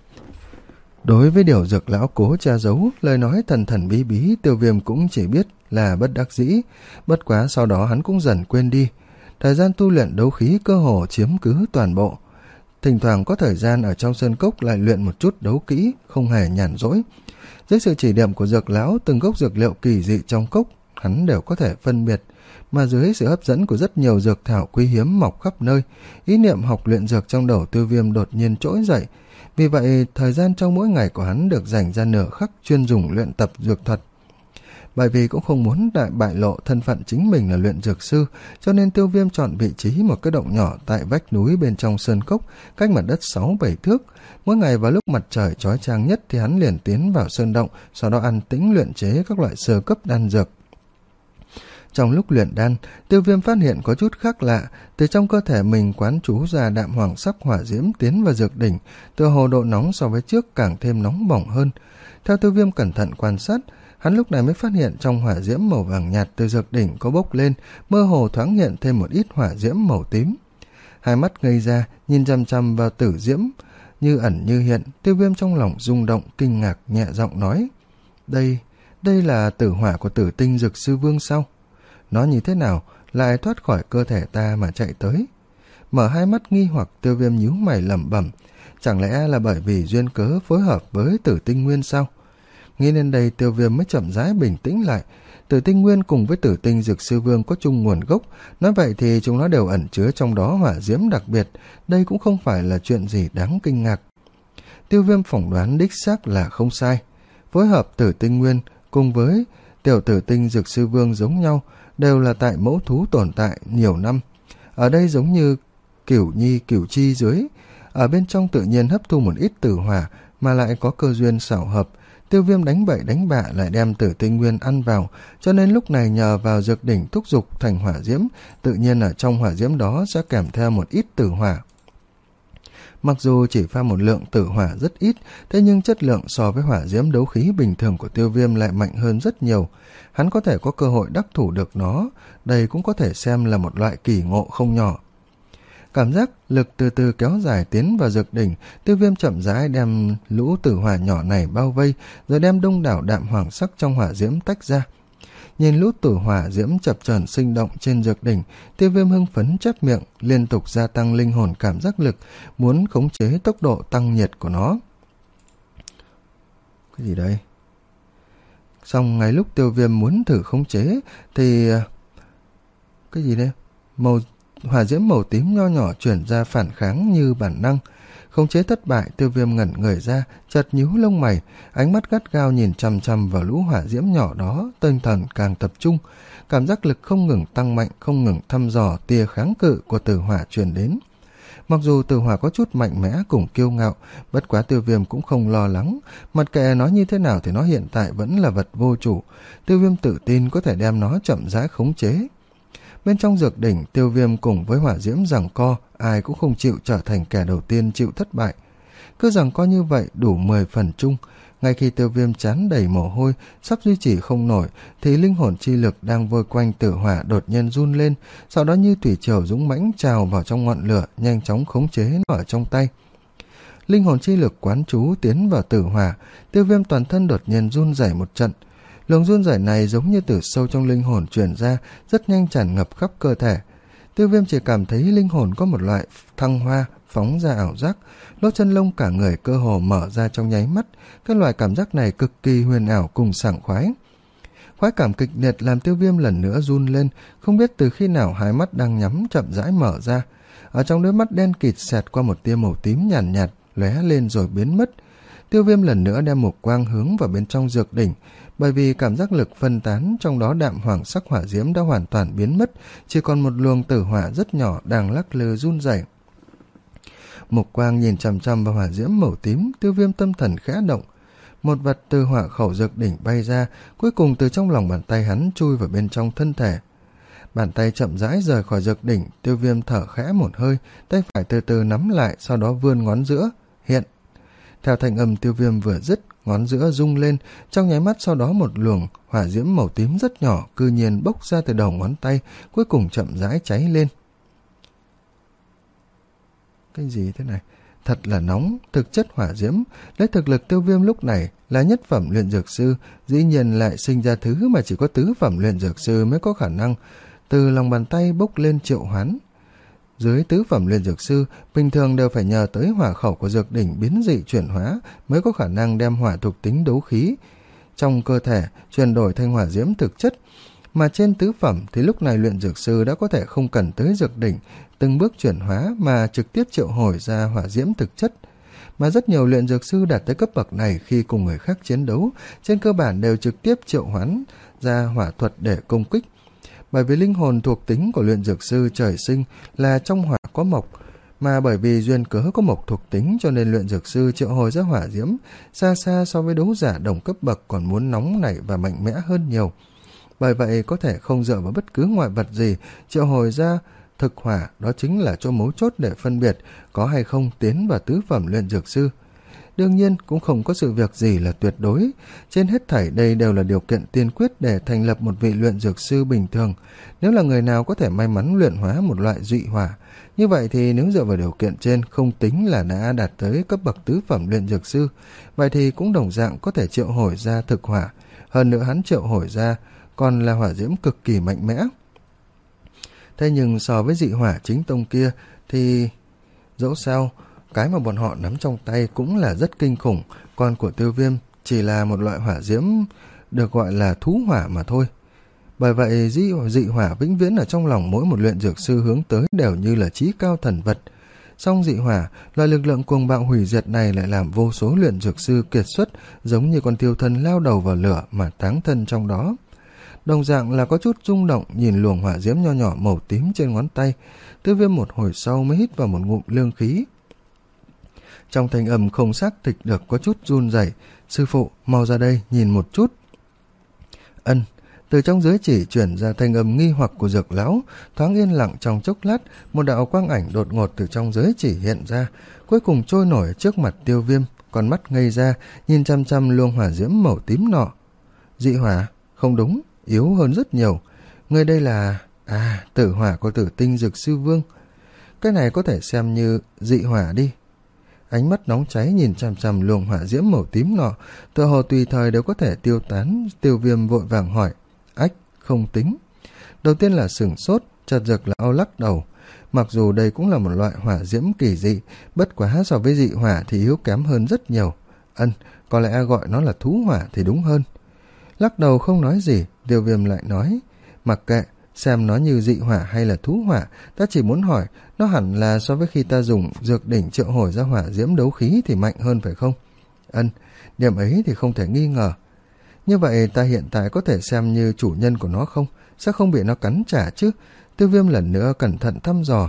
Đối với điều dược lão cố che giấu, lời nói thần thần bí bí, Tiêu Viêm cũng chỉ biết là bất đắc dĩ, bất quá sau đó hắn cũng dần quên đi. Thời gian tu luyện đấu khí cơ hồ chiếm cứ toàn bộ. Thỉnh thoảng có thời gian ở trong sơn cốc lại luyện một chút đấu kỹ, không hề nhàn rỗi. Dưới sự chỉ điểm của dược lão, từng gốc dược liệu kỳ dị trong cốc hắn đều có thể phân biệt, mà dưới sự hấp dẫn của rất nhiều dược thảo quý hiếm mọc khắp nơi, ý niệm học luyện dược trong đầu Tiêu Viêm đột nhiên trỗi dậy. Vì vậy, thời gian trong mỗi ngày của hắn được dành ra nửa khắc chuyên dùng luyện tập dược thuật. Bởi vì cũng không muốn đại bại lộ thân phận chính mình là luyện dược sư, cho nên Tiêu Viêm chọn vị trí một cái động nhỏ tại vách núi bên trong sơn cốc, cách mặt đất sáu bảy thước. Mỗi ngày vào lúc mặt trời chói chang nhất thì hắn liền tiến vào sơn động, sau đó an tĩnh luyện chế các loại sơ cấp đan dược. Trong lúc luyện đan, Tiêu Viêm phát hiện có chút khác lạ, từ trong cơ thể mình quán trú ra đạm hoàng sắc hỏa diễm tiến vào dược đỉnh, tựa hồ độ nóng so với trước càng thêm nóng bỏng hơn. Theo Tiêu Viêm cẩn thận quan sát, hắn lúc này mới phát hiện trong hỏa diễm màu vàng nhạt từ dược đỉnh có bốc lên, mơ hồ thoáng hiện thêm một ít hỏa diễm màu tím. Hai mắt ngây ra, nhìn chăm chăm vào tử diễm, như ẩn như hiện. Tiêu Viêm trong lòng rung động, kinh ngạc, nhẹ giọng nói: Đây, đây là tử hỏa của Tử Tinh Dược Sư Vương sao? Nó như thế nào lại thoát khỏi cơ thể ta mà chạy tới? Mở hai mắt nghi hoặc, Tiêu Viêm nhíu mày lẩm bẩm, chẳng lẽ là bởi vì duyên cớ phối hợp với Tử Tinh Nguyên sao? Nghĩ đến đây, Tiêu Viêm mới chậm rãi bình tĩnh lại. Tử Tinh Nguyên cùng với Tử Tinh Dược Sư Vương có chung nguồn gốc, nói vậy thì chúng nó đều ẩn chứa trong đó hỏa diễm đặc biệt, đây cũng không phải là chuyện gì đáng kinh ngạc. Tiêu Viêm phỏng đoán đích xác là không sai. Phối hợp Tử Tinh Nguyên cùng với Tiểu Tử Tinh Dược Sư Vương giống nhau, đều là tại mẫu thú tồn tại nhiều năm. Ở đây giống như cửu nhi cửu chi dưới, ở bên trong tự nhiên hấp thu một ít tử hỏa mà lại có cơ duyên xảo hợp. Tiêu Viêm đánh bậy đánh bạ lại đem tử tinh nguyên ăn vào, cho nên lúc này nhờ vào dược đỉnh thúc dục thành hỏa diễm, tự nhiên ở trong hỏa diễm đó sẽ kèm theo một ít tử hỏa. Mặc dù chỉ pha một lượng tử hỏa rất ít, thế nhưng chất lượng so với hỏa diễm đấu khí bình thường của Tiêu Viêm lại mạnh hơn rất nhiều. Hắn có thể có cơ hội đắc thủ được nó, đây cũng có thể xem là một loại kỳ ngộ không nhỏ. Cảm giác lực từ từ kéo dài tiến vào dược đỉnh, Tiêu Viêm chậm rãi đem lũ tử hỏa nhỏ này bao vây, rồi đem đông đảo đạm hoàng sắc trong hỏa diễm tách ra. Nhìn lũ tử hỏa diễm chập chờn sinh động trên dược đỉnh, Tiêu Viêm hưng phấn chép miệng, liên tục gia tăng linh hồn cảm giác lực, muốn khống chế tốc độ tăng nhiệt của nó. Cái gì đây? Xong ngay lúc Tiêu Viêm muốn thử khống chế thì... Cái gì đây? Màu hỏa diễm màu tím nho nhỏ chuyển ra phản kháng như bản năng. Khống chế thất bại, Tiêu Viêm ngẩn người ra, chợt nhíu lông mày, ánh mắt gắt gao nhìn chằm chằm vào lũ hỏa diễm nhỏ đó, tinh thần càng tập trung, cảm giác lực không ngừng tăng mạnh, không ngừng thăm dò tia kháng cự của tử hỏa truyền đến. Mặc dù tử hỏa có chút mạnh mẽ cùng kiêu ngạo, bất quá Tiêu Viêm cũng không lo lắng, mặc kệ nó như thế nào thì nó hiện tại vẫn là vật vô chủ. Tiêu Viêm tự tin có thể đem nó chậm rãi khống chế. Bên trong dược đỉnh, Tiêu Viêm cùng với hỏa diễm giằng co, ai cũng không chịu trở thành kẻ đầu tiên chịu thất bại. Cứ giằng co như vậy đủ mười phần chung. Ngay khi Tiêu Viêm chán đầy mồ hôi, sắp duy trì không nổi, thì linh hồn chi lực đang vây quanh tử hỏa đột nhiên run lên, sau đó như thủy triều dũng mãnh trào vào trong ngọn lửa, nhanh chóng khống chế nó ở trong tay. Linh hồn chi lực quán trú tiến vào tử hỏa, Tiêu Viêm toàn thân đột nhiên run rẩy một trận. Luồng run rẩy này giống như từ sâu trong linh hồn truyền ra, rất nhanh tràn ngập khắp cơ thể. Tiêu Viêm chỉ cảm thấy linh hồn có một loại thăng hoa, phóng ra ảo giác, lỗ chân lông cả người cơ hồ mở ra trong nháy mắt. Cái loại cảm giác này cực kỳ huyền ảo cùng sảng khoái. Khoái cảm kịch liệt làm Tiêu Viêm lần nữa run lên, không biết từ khi nào hai mắt đang nhắm chậm rãi mở ra. Ở trong đôi mắt đen kịt xẹt qua một tia màu tím nhàn nhạt, nhạt, lóe lên rồi biến mất. Tiêu Viêm lần nữa đem mục quang hướng vào bên trong dược đỉnh, bởi vì cảm giác lực phân tán trong đó đạm hoàng sắc hỏa diễm đã hoàn toàn biến mất, chỉ còn một luồng tử hỏa rất nhỏ đang lắc lư run rẩy. Mục quang nhìn chằm chằm vào hỏa diễm màu tím, Tiêu Viêm tâm thần khẽ động. Một vật từ hỏa khẩu dược đỉnh bay ra, cuối cùng từ trong lòng bàn tay hắn chui vào bên trong thân thể. Bàn tay chậm rãi rời khỏi dược đỉnh, Tiêu Viêm thở khẽ một hơi, tay phải từ từ nắm lại, sau đó vươn ngón giữa, hiện. Theo thanh âm Tiêu Viêm vừa dứt, ngón giữa rung lên, trong nháy mắt sau đó một luồng hỏa diễm màu tím rất nhỏ cư nhiên bốc ra từ đầu ngón tay, cuối cùng chậm rãi cháy lên. Cái gì thế này? Thật là nóng, thực chất hỏa diễm, lấy thực lực Tiêu Viêm lúc này là nhất phẩm luyện dược sư, dĩ nhiên lại sinh ra thứ mà chỉ có tứ phẩm luyện dược sư mới có khả năng từ lòng bàn tay bốc lên triệu hoán. Dưới tứ phẩm luyện dược sư, bình thường đều phải nhờ tới hỏa khẩu của dược đỉnh biến dị chuyển hóa mới có khả năng đem hỏa thuộc tính đấu khí trong cơ thể chuyển đổi thành hỏa diễm thực chất. Mà trên tứ phẩm thì lúc này luyện dược sư đã có thể không cần tới dược đỉnh từng bước chuyển hóa mà trực tiếp triệu hồi ra hỏa diễm thực chất. Mà rất nhiều luyện dược sư đạt tới cấp bậc này khi cùng người khác chiến đấu, trên cơ bản đều trực tiếp triệu hoán ra hỏa thuật để công kích. Bởi vì linh hồn thuộc tính của luyện dược sư trời sinh là trong hỏa có mộc, mà bởi vì duyên cớ có mộc thuộc tính cho nên luyện dược sư triệu hồi ra hỏa diễm xa xa so với đấu giả đồng cấp bậc còn muốn nóng nảy và mạnh mẽ hơn nhiều. Bởi vậy có thể không dựa vào bất cứ ngoại vật gì triệu hồi ra thực hỏa, đó chính là chỗ mấu chốt để phân biệt có hay không tiến vào tứ phẩm luyện dược sư. Đương nhiên cũng không có sự việc gì là tuyệt đối, trên hết thảy đây đều là điều kiện tiên quyết để thành lập một vị luyện dược sư bình thường. Nếu là người nào có thể may mắn luyện hóa một loại dị hỏa, như vậy thì nếu dựa vào điều kiện trên không tính là đã đạt tới cấp bậc tứ phẩm luyện dược sư, vậy thì cũng đồng dạng có thể triệu hồi ra thực hỏa, hơn nữa hắn triệu hồi ra còn là hỏa diễm cực kỳ mạnh mẽ. Thế nhưng so với dị hỏa chính tông kia thì dẫu sao cái mà bọn họ nắm trong tay cũng là rất kinh khủng, còn của Tiêu Viêm chỉ là một loại hỏa diễm được gọi là thú hỏa mà thôi. Bởi vậy dị, dị hỏa vĩnh viễn ở trong lòng mỗi một luyện dược sư hướng tới đều như là chí cao thần vật. Song dị hỏa, loại lực lượng cuồng bạo hủy diệt này lại làm vô số luyện dược sư kiệt xuất, giống như con thiêu thân lao đầu vào lửa mà táng thân trong đó. đồng dạng là có chút rung động nhìn luồng hỏa diễm nho nhỏ màu tím trên ngón tay. Tiêu Viêm một hồi sau mới hít vào một ngụm lương khí. Trong thanh âm không xác thực được có chút run rẩy. Sư phụ, mau ra đây nhìn một chút. Ân. Từ trong giới chỉ chuyển ra thanh âm nghi hoặc của Dược lão. Thoáng yên lặng trong chốc lát, một đạo quang ảnh đột ngột từ trong giới chỉ hiện ra, cuối cùng trôi nổi trước mặt Tiêu Viêm, con mắt ngây ra nhìn chăm chăm luồng hỏa diễm màu tím nọ. Dị hỏa? Không đúng, yếu hơn rất nhiều. Người đây là... À, tử hỏa của Tử Tinh Dược Sư Vương. Cái này có thể xem như dị hỏa đi. Ánh mắt nóng cháy nhìn chằm chằm luồng hỏa diễm màu tím nọ, tựa hồ tùy thời đều có thể tiêu tán. Tiêu Viêm vội vàng hỏi. Ách, không tính. Đầu tiên là sửng sốt, chợt Dược lão lắc đầu. Mặc dù đây cũng là một loại hỏa diễm kỳ dị, bất quá so với dị hỏa thì yếu kém hơn rất nhiều. Ân, có lẽ gọi nó là thú hỏa thì đúng hơn. Lắc đầu không nói gì, Tiêu Viêm lại nói. Mặc kệ, xem nó như dị hỏa hay là thú hỏa, ta chỉ muốn hỏi, nó hẳn là so với khi ta dùng dược đỉnh triệu hồi ra hỏa diễm đấu khí thì mạnh hơn phải không? Ân, điểm ấy thì không thể nghi ngờ. Như vậy ta hiện tại có thể xem như chủ nhân của nó không? Sẽ không bị nó cắn trả chứ? Tiêu Viêm lần nữa cẩn thận thăm dò.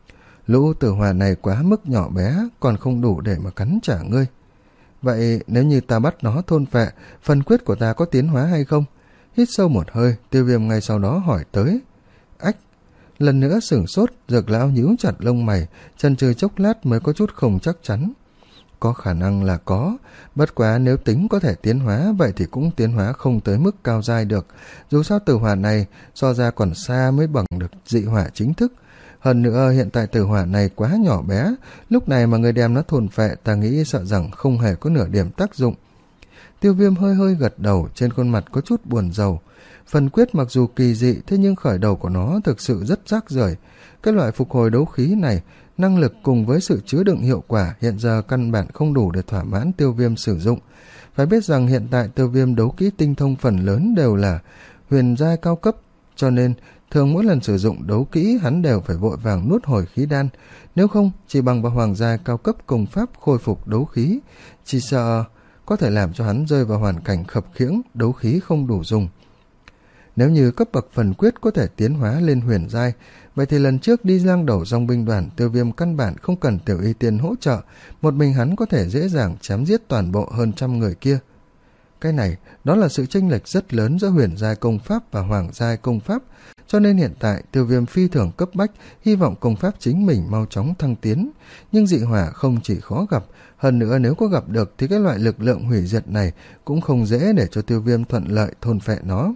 Lũ tử hỏa này quá mức nhỏ bé, còn không đủ để mà cắn trả ngươi. Vậy nếu như ta bắt nó thôn phệ, phần quyết của ta có tiến hóa hay không? Hít sâu một hơi, Tiêu Viêm ngay sau đó hỏi tới. Ách, lần nữa sửng sốt, Dược lão nhíu chặt lông mày, chần chừ chốc lát mới có chút không chắc chắn. Có khả năng là có, bất quá nếu tính có thể tiến hóa, vậy thì cũng tiến hóa không tới mức cao giai được. Dù sao tử hỏa này so ra còn xa mới bằng được dị hỏa chính thức. Hơn nữa hiện tại tử hỏa này quá nhỏ bé, lúc này mà người đem nó thôn phệ, ta nghĩ sợ rằng không hề có nửa điểm tác dụng. Tiêu Viêm hơi hơi gật đầu, trên khuôn mặt có chút buồn rầu. Phần quyết mặc dù kỳ dị, thế nhưng khởi đầu của nó thực sự rất rác rưởi. Cái loại phục hồi đấu khí này, năng lực cùng với sự chứa đựng hiệu quả hiện giờ căn bản không đủ để thỏa mãn Tiêu Viêm sử dụng. Phải biết rằng hiện tại Tiêu Viêm đấu kỹ tinh thông phần lớn đều là huyền giai cao cấp, cho nên thường mỗi lần sử dụng đấu kỹ hắn đều phải vội vàng nuốt hồi khí đan. Nếu không, chỉ bằng vào hoàng giai cao cấp công pháp khôi phục đấu khí, chỉ sợ có thể làm cho hắn rơi vào hoàn cảnh khập khiễng, đấu khí không đủ dùng. Nếu như cấp bậc phần quyết có thể tiến hóa lên huyền giai, vậy thì lần trước đi lang đầu dòng binh đoàn, Tiêu Viêm căn bản không cần Tiểu Y Tiên hỗ trợ, một mình hắn có thể dễ dàng chém giết toàn bộ hơn trăm người kia. Cái này, đó là sự chênh lệch rất lớn giữa huyền giai công pháp và hoàng giai công pháp, cho nên hiện tại Tiêu Viêm phi thường cấp bách, hy vọng công pháp chính mình mau chóng thăng tiến. Nhưng dị hỏa không chỉ khó gặp, hơn nữa nếu có gặp được thì cái loại lực lượng hủy diệt này cũng không dễ để cho Tiêu Viêm thuận lợi thôn phệ nó.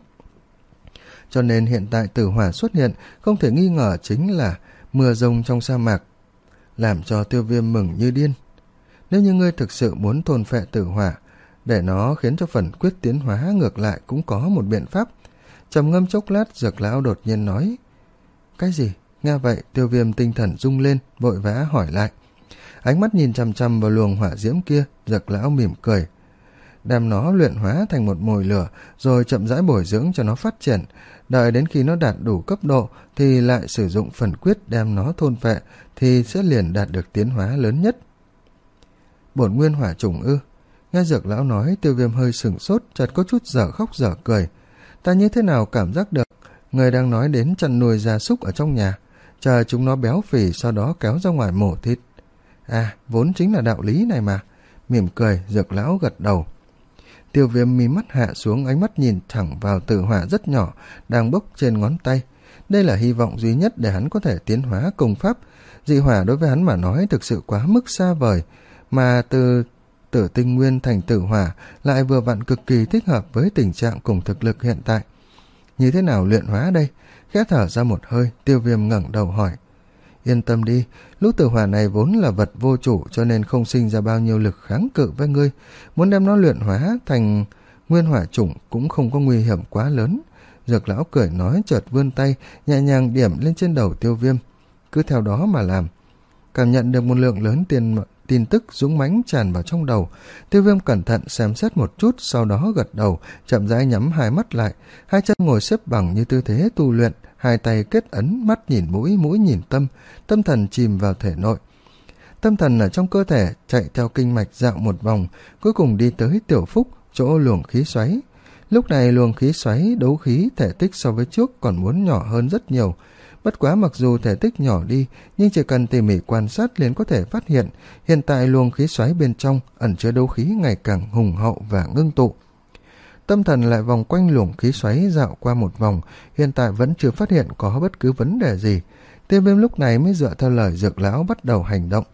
Cho nên hiện tại tử hỏa xuất hiện không thể nghi ngờ chính là mưa rông trong sa mạc, làm cho Tiêu Viêm mừng như điên. Nếu như ngươi thực sự muốn thôn phệ tử hỏa, để nó khiến cho phần quyết tiến hóa ngược lại cũng có một biện pháp. Trầm ngâm chốc lát, Dược lão đột nhiên nói. Cái gì? Nghe vậy, Tiêu Viêm tinh thần rung lên, vội vã hỏi lại. Ánh mắt nhìn chằm chằm vào luồng hỏa diễm kia, Dược lão mỉm cười. Đem nó luyện hóa thành một mồi lửa, rồi chậm rãi bồi dưỡng cho nó phát triển. Đợi đến khi nó đạt đủ cấp độ, thì lại sử dụng phần quyết đem nó thôn phệ, thì sẽ liền đạt được tiến hóa lớn nhất. Bổn nguyên hỏa chủng ư? Nghe Dược lão nói, Tiêu Viêm hơi sửng sốt, chợt có chút dở khóc dở cười. Ta như thế nào cảm giác được người đang nói đến chăn nuôi gia súc ở trong nhà, chờ chúng nó béo phì, sau đó kéo ra ngoài mổ thịt. À, vốn chính là đạo lý này mà. Mỉm cười, Dược lão gật đầu. Tiêu Viêm mí mắt hạ xuống, ánh mắt nhìn thẳng vào tử hỏa rất nhỏ đang bốc trên ngón tay. Đây là hy vọng duy nhất để hắn có thể tiến hóa công pháp. Dị hỏa đối với hắn mà nói thực sự quá mức xa vời, mà từ tử tinh nguyên thành tử hỏa lại vừa vặn cực kỳ thích hợp với tình trạng cùng thực lực hiện tại. Như thế nào luyện hóa đây? Khẽ thở ra một hơi, Tiêu Viêm ngẩng đầu hỏi. Yên tâm đi, lũ tử hỏa này vốn là vật vô chủ, cho nên không sinh ra bao nhiêu lực kháng cự với ngươi. Muốn đem nó luyện hóa thành nguyên hỏa chủng cũng không có nguy hiểm quá lớn. Dược lão cười nói, chợt vươn tay nhẹ nhàng điểm lên trên đầu Tiêu Viêm. Cứ theo đó mà làm. Cảm nhận được một lượng lớn tiền tin tức dũng mãnh tràn vào trong đầu, Tiêu Viêm cẩn thận xem xét một chút, sau đó gật đầu, chậm rãi nhắm hai mắt lại, hai chân ngồi xếp bằng như tư thế tu luyện, hai tay kết ấn, mắt nhìn mũi, mũi nhìn tâm, tâm thần chìm vào thể nội. Tâm thần ở trong cơ thể chạy theo kinh mạch dạo một vòng, cuối cùng đi tới tiểu phúc, chỗ luồng khí xoáy. Lúc này luồng khí xoáy đấu khí thể tích so với trước còn muốn nhỏ hơn rất nhiều. Bất quá mặc dù thể tích nhỏ đi, nhưng chỉ cần tỉ mỉ quan sát liền có thể phát hiện hiện tại luồng khí xoáy bên trong ẩn chứa đấu khí ngày càng hùng hậu và ngưng tụ. Tâm thần lại vòng quanh luồng khí xoáy dạo qua một vòng, hiện tại vẫn chưa phát hiện có bất cứ vấn đề gì. Tiêu Viêm lúc này mới dựa theo lời Dược lão bắt đầu hành động.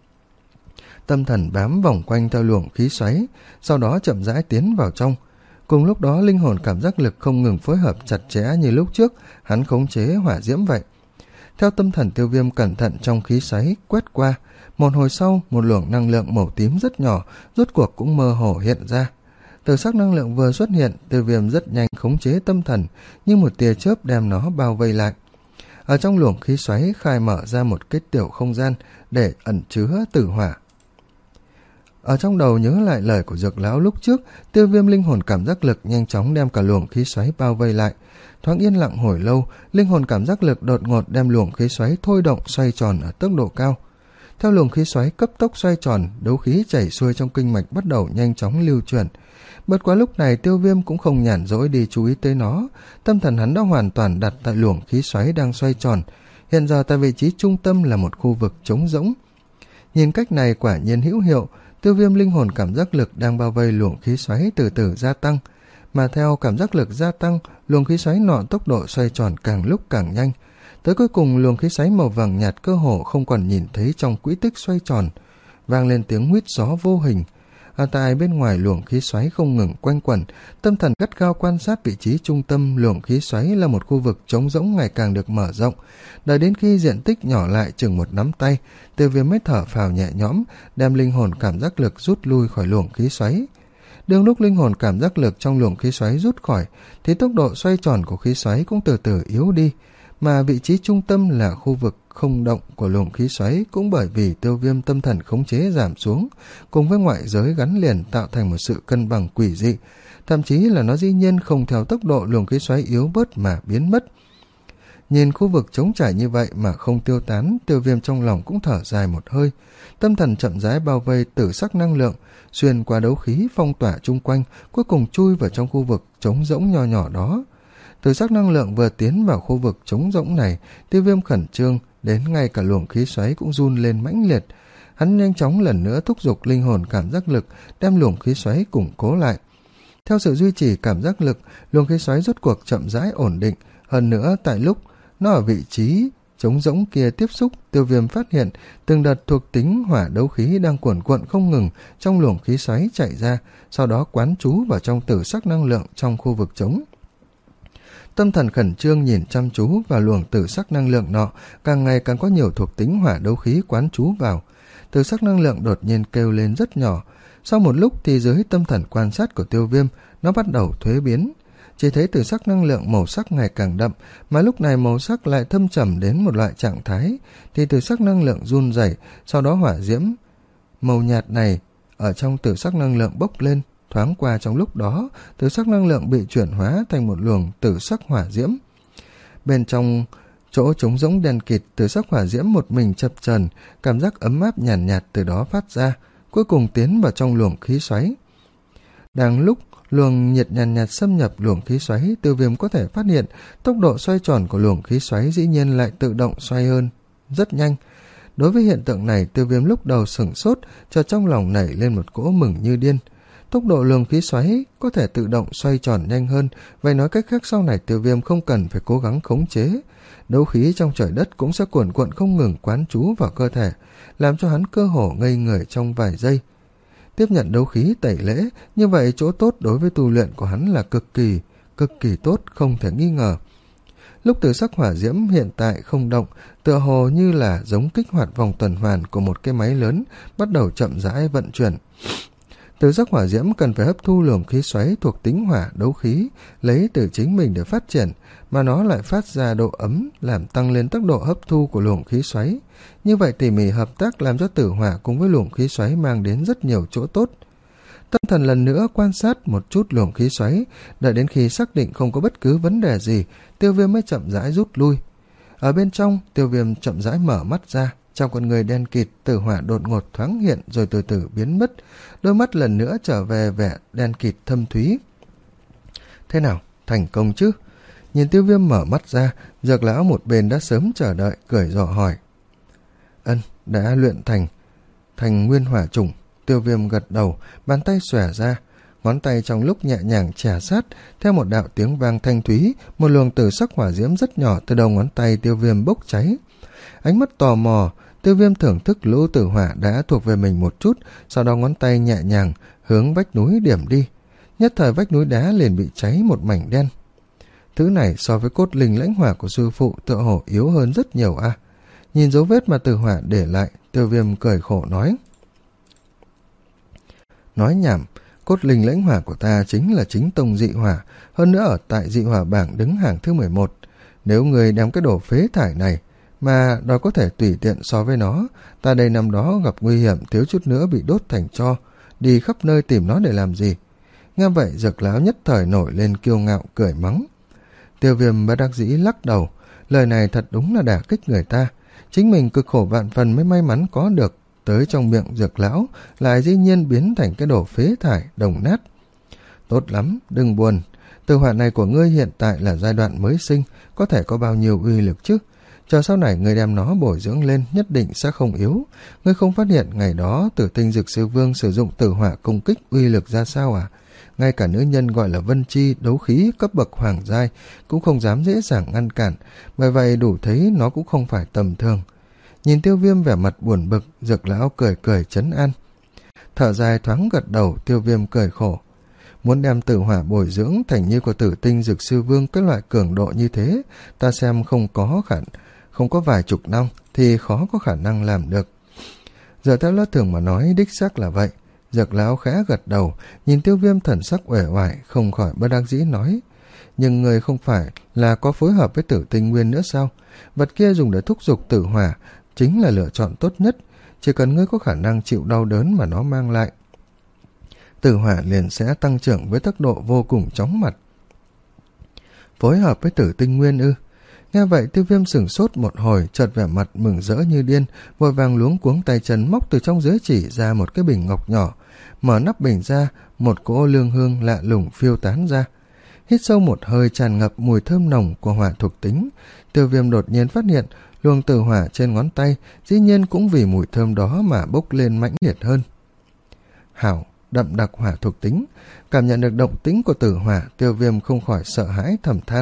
Tâm thần bám vòng quanh theo luồng khí xoáy, sau đó chậm rãi tiến vào trong. Cùng lúc đó linh hồn cảm giác lực không ngừng phối hợp chặt chẽ như lúc trước, hắn khống chế hỏa diễm vậy. Theo tâm thần Tiêu Viêm cẩn thận trong khí xoáy quét qua, một hồi sau một luồng năng lượng màu tím rất nhỏ rốt cuộc cũng mơ hồ hiện ra. Từ sắc năng lượng vừa xuất hiện, Tiêu Viêm rất nhanh khống chế tâm thần, như một tia chớp đem nó bao vây lại. Ở trong luồng khí xoáy khai mở ra một cái tiểu không gian để ẩn chứa tử hỏa. Ở trong đầu nhớ lại lời của Dược lão lúc trước, Tiêu Viêm linh hồn cảm giác lực nhanh chóng đem cả luồng khí xoáy bao vây lại. Thoáng yên lặng hồi lâu, linh hồn cảm giác lực đột ngột đem luồng khí xoáy thôi động xoay tròn ở tốc độ cao. Theo luồng khí xoáy cấp tốc xoay tròn, đấu khí chảy xuôi trong kinh mạch bắt đầu nhanh chóng lưu chuyển. Bất quá lúc này Tiêu Viêm cũng không nhàn rỗi đi chú ý tới nó, tâm thần hắn đã hoàn toàn đặt tại luồng khí xoáy đang xoay tròn. Hiện giờ tại vị trí trung tâm là một khu vực trống rỗng. Nhìn cách này quả nhiên hữu hiệu, Tiêu Viêm linh hồn cảm giác lực đang bao vây luồng khí xoáy từ từ gia tăng, mà theo cảm giác lực gia tăng, luồng khí xoáy nọ tốc độ xoay tròn càng lúc càng nhanh. Tới cuối cùng luồng khí xoáy màu vàng nhạt cơ hồ không còn nhìn thấy trong quỹ tích xoay tròn, vang lên tiếng huýt gió vô hình. Ở tại bên ngoài luồng khí xoáy không ngừng quanh quẩn, tâm thần gắt gao quan sát vị trí trung tâm luồng khí xoáy là một khu vực trống rỗng ngày càng được mở rộng. Đợi đến khi diện tích nhỏ lại chừng một nắm tay, Tiêu Viêm mới thở phào nhẹ nhõm, đem linh hồn cảm giác lực rút lui khỏi luồng khí xoáy. Đương lúc linh hồn cảm giác lực trong luồng khí xoáy rút khỏi, thì tốc độ xoay tròn của khí xoáy cũng từ từ yếu đi, mà vị trí trung tâm là khu vực không động của luồng khí xoáy cũng bởi vì Tiêu Viêm tâm thần khống chế giảm xuống, cùng với ngoại giới gắn liền tạo thành một sự cân bằng quỷ dị, thậm chí là nó dĩ nhiên không theo tốc độ luồng khí xoáy yếu bớt mà biến mất. Nhìn khu vực trống trải như vậy mà không tiêu tán, Tiêu Viêm trong lòng cũng thở dài một hơi, tâm thần chậm rãi bao vây tử sắc năng lượng, xuyên qua đấu khí phong tỏa chung quanh, cuối cùng chui vào trong khu vực trống rỗng nho nhỏ đó. Tử sắc năng lượng vừa tiến vào khu vực trống rỗng này, Tiêu Viêm khẩn trương, đến ngay cả luồng khí xoáy cũng run lên mãnh liệt. Hắn nhanh chóng lần nữa thúc giục linh hồn cảm giác lực, đem luồng khí xoáy củng cố lại. Theo sự duy trì cảm giác lực, luồng khí xoáy rốt cuộc chậm rãi ổn định. Hơn nữa, tại lúc nó ở vị trí trống rỗng kia tiếp xúc, Tiêu Viêm phát hiện từng đợt thuộc tính hỏa đấu khí đang cuồn cuộn không ngừng trong luồng khí xoáy chạy ra, sau đó quán trú vào trong tử sắc năng lượng trong khu vực trống. Tâm thần khẩn trương nhìn chăm chú vào luồng tử sắc năng lượng nọ, càng ngày càng có nhiều thuộc tính hỏa đấu khí quán trú vào. Tử sắc năng lượng đột nhiên kêu lên rất nhỏ. Sau một lúc thì dưới tâm thần quan sát của Tiêu Viêm, nó bắt đầu thuế biến. Chỉ thấy tử sắc năng lượng màu sắc ngày càng đậm, mà lúc này màu sắc lại thâm trầm đến một loại trạng thái, thì tử sắc năng lượng run rẩy, sau đó hỏa diễm màu nhạt này ở trong tử sắc năng lượng bốc lên. Thoáng qua trong lúc đó, tử sắc năng lượng bị chuyển hóa thành một luồng tử sắc hỏa diễm. Bên trong chỗ trống rỗng đen kịt, tử sắc hỏa diễm một mình chập chờn, cảm giác ấm áp nhàn nhạt, nhạt từ đó phát ra, cuối cùng tiến vào trong luồng khí xoáy. Đang lúc luồng nhiệt nhàn nhạt, nhạt xâm nhập luồng khí xoáy, Tiêu Viêm có thể phát hiện tốc độ xoay tròn của luồng khí xoáy dĩ nhiên lại tự động xoay hơn rất nhanh. Đối với hiện tượng này, Tiêu Viêm lúc đầu sửng sốt, chợt trong lòng nảy lên một cỗ mừng như điên. Tốc độ luồng khí xoáy có thể tự động xoay tròn nhanh hơn, vậy nói cách khác sau này Tiêu Viêm không cần phải cố gắng khống chế. Đấu khí trong trời đất cũng sẽ cuồn cuộn không ngừng quán trú vào cơ thể, làm cho hắn cơ hồ ngây người trong vài giây. Tiếp nhận đấu khí tẩy lễ, như vậy chỗ tốt đối với tu luyện của hắn là cực kỳ, cực kỳ tốt, không thể nghi ngờ. Lúc tử sắc hỏa diễm hiện tại không động, tựa hồ như là giống kích hoạt vòng tuần hoàn của một cái máy lớn, bắt đầu chậm rãi vận chuyển. Tử sắc hỏa diễm cần phải hấp thu luồng khí xoáy thuộc tính hỏa đấu khí, lấy từ chính mình để phát triển, mà nó lại phát ra độ ấm, làm tăng lên tốc độ hấp thu của luồng khí xoáy. Như vậy tỉ mỉ hợp tác làm cho tử hỏa cùng với luồng khí xoáy mang đến rất nhiều chỗ tốt. Tâm thần lần nữa quan sát một chút luồng khí xoáy, đợi đến khi xác định không có bất cứ vấn đề gì, Tiêu Viêm mới chậm rãi rút lui. Ở bên trong, Tiêu Viêm chậm rãi mở mắt ra, trong con người đen kịt, tử hỏa đột ngột thoáng hiện rồi từ từ biến mất, đôi mắt lần nữa trở về vẻ đen kịt thâm thúy. Thế nào, thành công chứ? Nhìn Tiêu Viêm mở mắt ra, Dược lão một bên đã sớm chờ đợi, cười dò hỏi. Ân, đã luyện thành, thành nguyên hỏa chủng. Tiêu Viêm gật đầu, bàn tay xòe ra, ngón tay trong lúc nhẹ nhàng chà sát, theo một đạo tiếng vang thanh thúy, một luồng tử sắc hỏa diễm rất nhỏ từ đầu ngón tay Tiêu Viêm bốc cháy. Ánh mắt tò mò, Tiêu Viêm thưởng thức lũ tử hỏa đã thuộc về mình một chút, sau đó ngón tay nhẹ nhàng hướng vách núi điểm đi. Nhất thời vách núi đá liền bị cháy một mảnh đen. Thứ này so với cốt linh lãnh hỏa của sư phụ tựa hồ yếu hơn rất nhiều a. À. Nhìn dấu vết mà tử hỏa để lại, Tiêu Viêm cười khổ nói. Nói nhảm, cốt linh lãnh hỏa của ta chính là chính tông dị hỏa, hơn nữa ở tại dị hỏa bảng đứng hàng thứ mười một. Nếu người đem cái đồ phế thải này mà đòi có thể tùy tiện so với nó, ta đây năm đó gặp nguy hiểm thiếu chút nữa bị đốt thành tro, đi khắp nơi tìm nó để làm gì. Nghe vậy Dược lão nhất thời nổi lên kiêu ngạo cười mắng. Tiêu Viêm bất đắc dĩ lắc đầu, lời này thật đúng là đả kích người ta. Chính mình cực khổ vạn phần mới may mắn có được, tới trong miệng Dược lão lại dĩ nhiên biến thành cái đồ phế thải đồng nát. Tốt lắm, đừng buồn, tử hỏa này của ngươi hiện tại là giai đoạn mới sinh, có thể có bao nhiêu uy lực chứ? Chờ sau này ngươi đem nó bồi dưỡng lên nhất định sẽ không yếu. Ngươi không phát hiện ngày đó Tử Tinh Dược Sư Vương sử dụng tử hỏa công kích uy lực ra sao à? Ngay cả nữ nhân gọi là Vân Chi đấu khí cấp bậc hoàng giai cũng không dám dễ dàng ngăn cản, bởi vậy đủ thấy nó cũng không phải tầm thường. Nhìn Tiêu Viêm vẻ mặt buồn bực, Dược lão cười cười trấn an. Thở dài thoáng gật đầu, Tiêu Viêm cười khổ. Muốn đem tử hỏa bồi dưỡng thành như của Tử Tinh Dược Sư Vương cái loại cường độ như thế, ta xem không có khả không có vài chục năm thì khó có khả năng làm được. Giờ theo lẽ thường mà nói, đích xác là vậy. Dược lão khẽ gật đầu, nhìn Tiêu Viêm thần sắc uể oải, không khỏi bất đắc dĩ nói. Nhưng người không phải là có phối hợp với Tử Tinh Nguyên nữa sao? Vật kia dùng để thúc giục tử hỏa chính là lựa chọn tốt nhất, chỉ cần ngươi có khả năng chịu đau đớn mà nó mang lại. Tử hỏa liền sẽ tăng trưởng với tốc độ vô cùng chóng mặt. Phối hợp với Tử Tinh Nguyên ư? Nghe vậy Tiêu Viêm sửng sốt một hồi, chợt vẻ mặt mừng rỡ như điên, vội vàng luống cuống tay chân móc từ trong giới chỉ ra một cái bình ngọc nhỏ, mở nắp bình ra, một cỗ lương hương lạ lùng phiêu tán ra. Hít sâu một hơi tràn ngập mùi thơm nồng của hỏa thuộc tính, Tiêu Viêm đột nhiên phát hiện luồng tử hỏa trên ngón tay dĩ nhiên cũng vì mùi thơm đó mà bốc lên mãnh liệt hơn. Hảo, đậm đặc hỏa thuộc tính, cảm nhận được động tĩnh của tử hỏa, Tiêu Viêm không khỏi sợ hãi thầm than.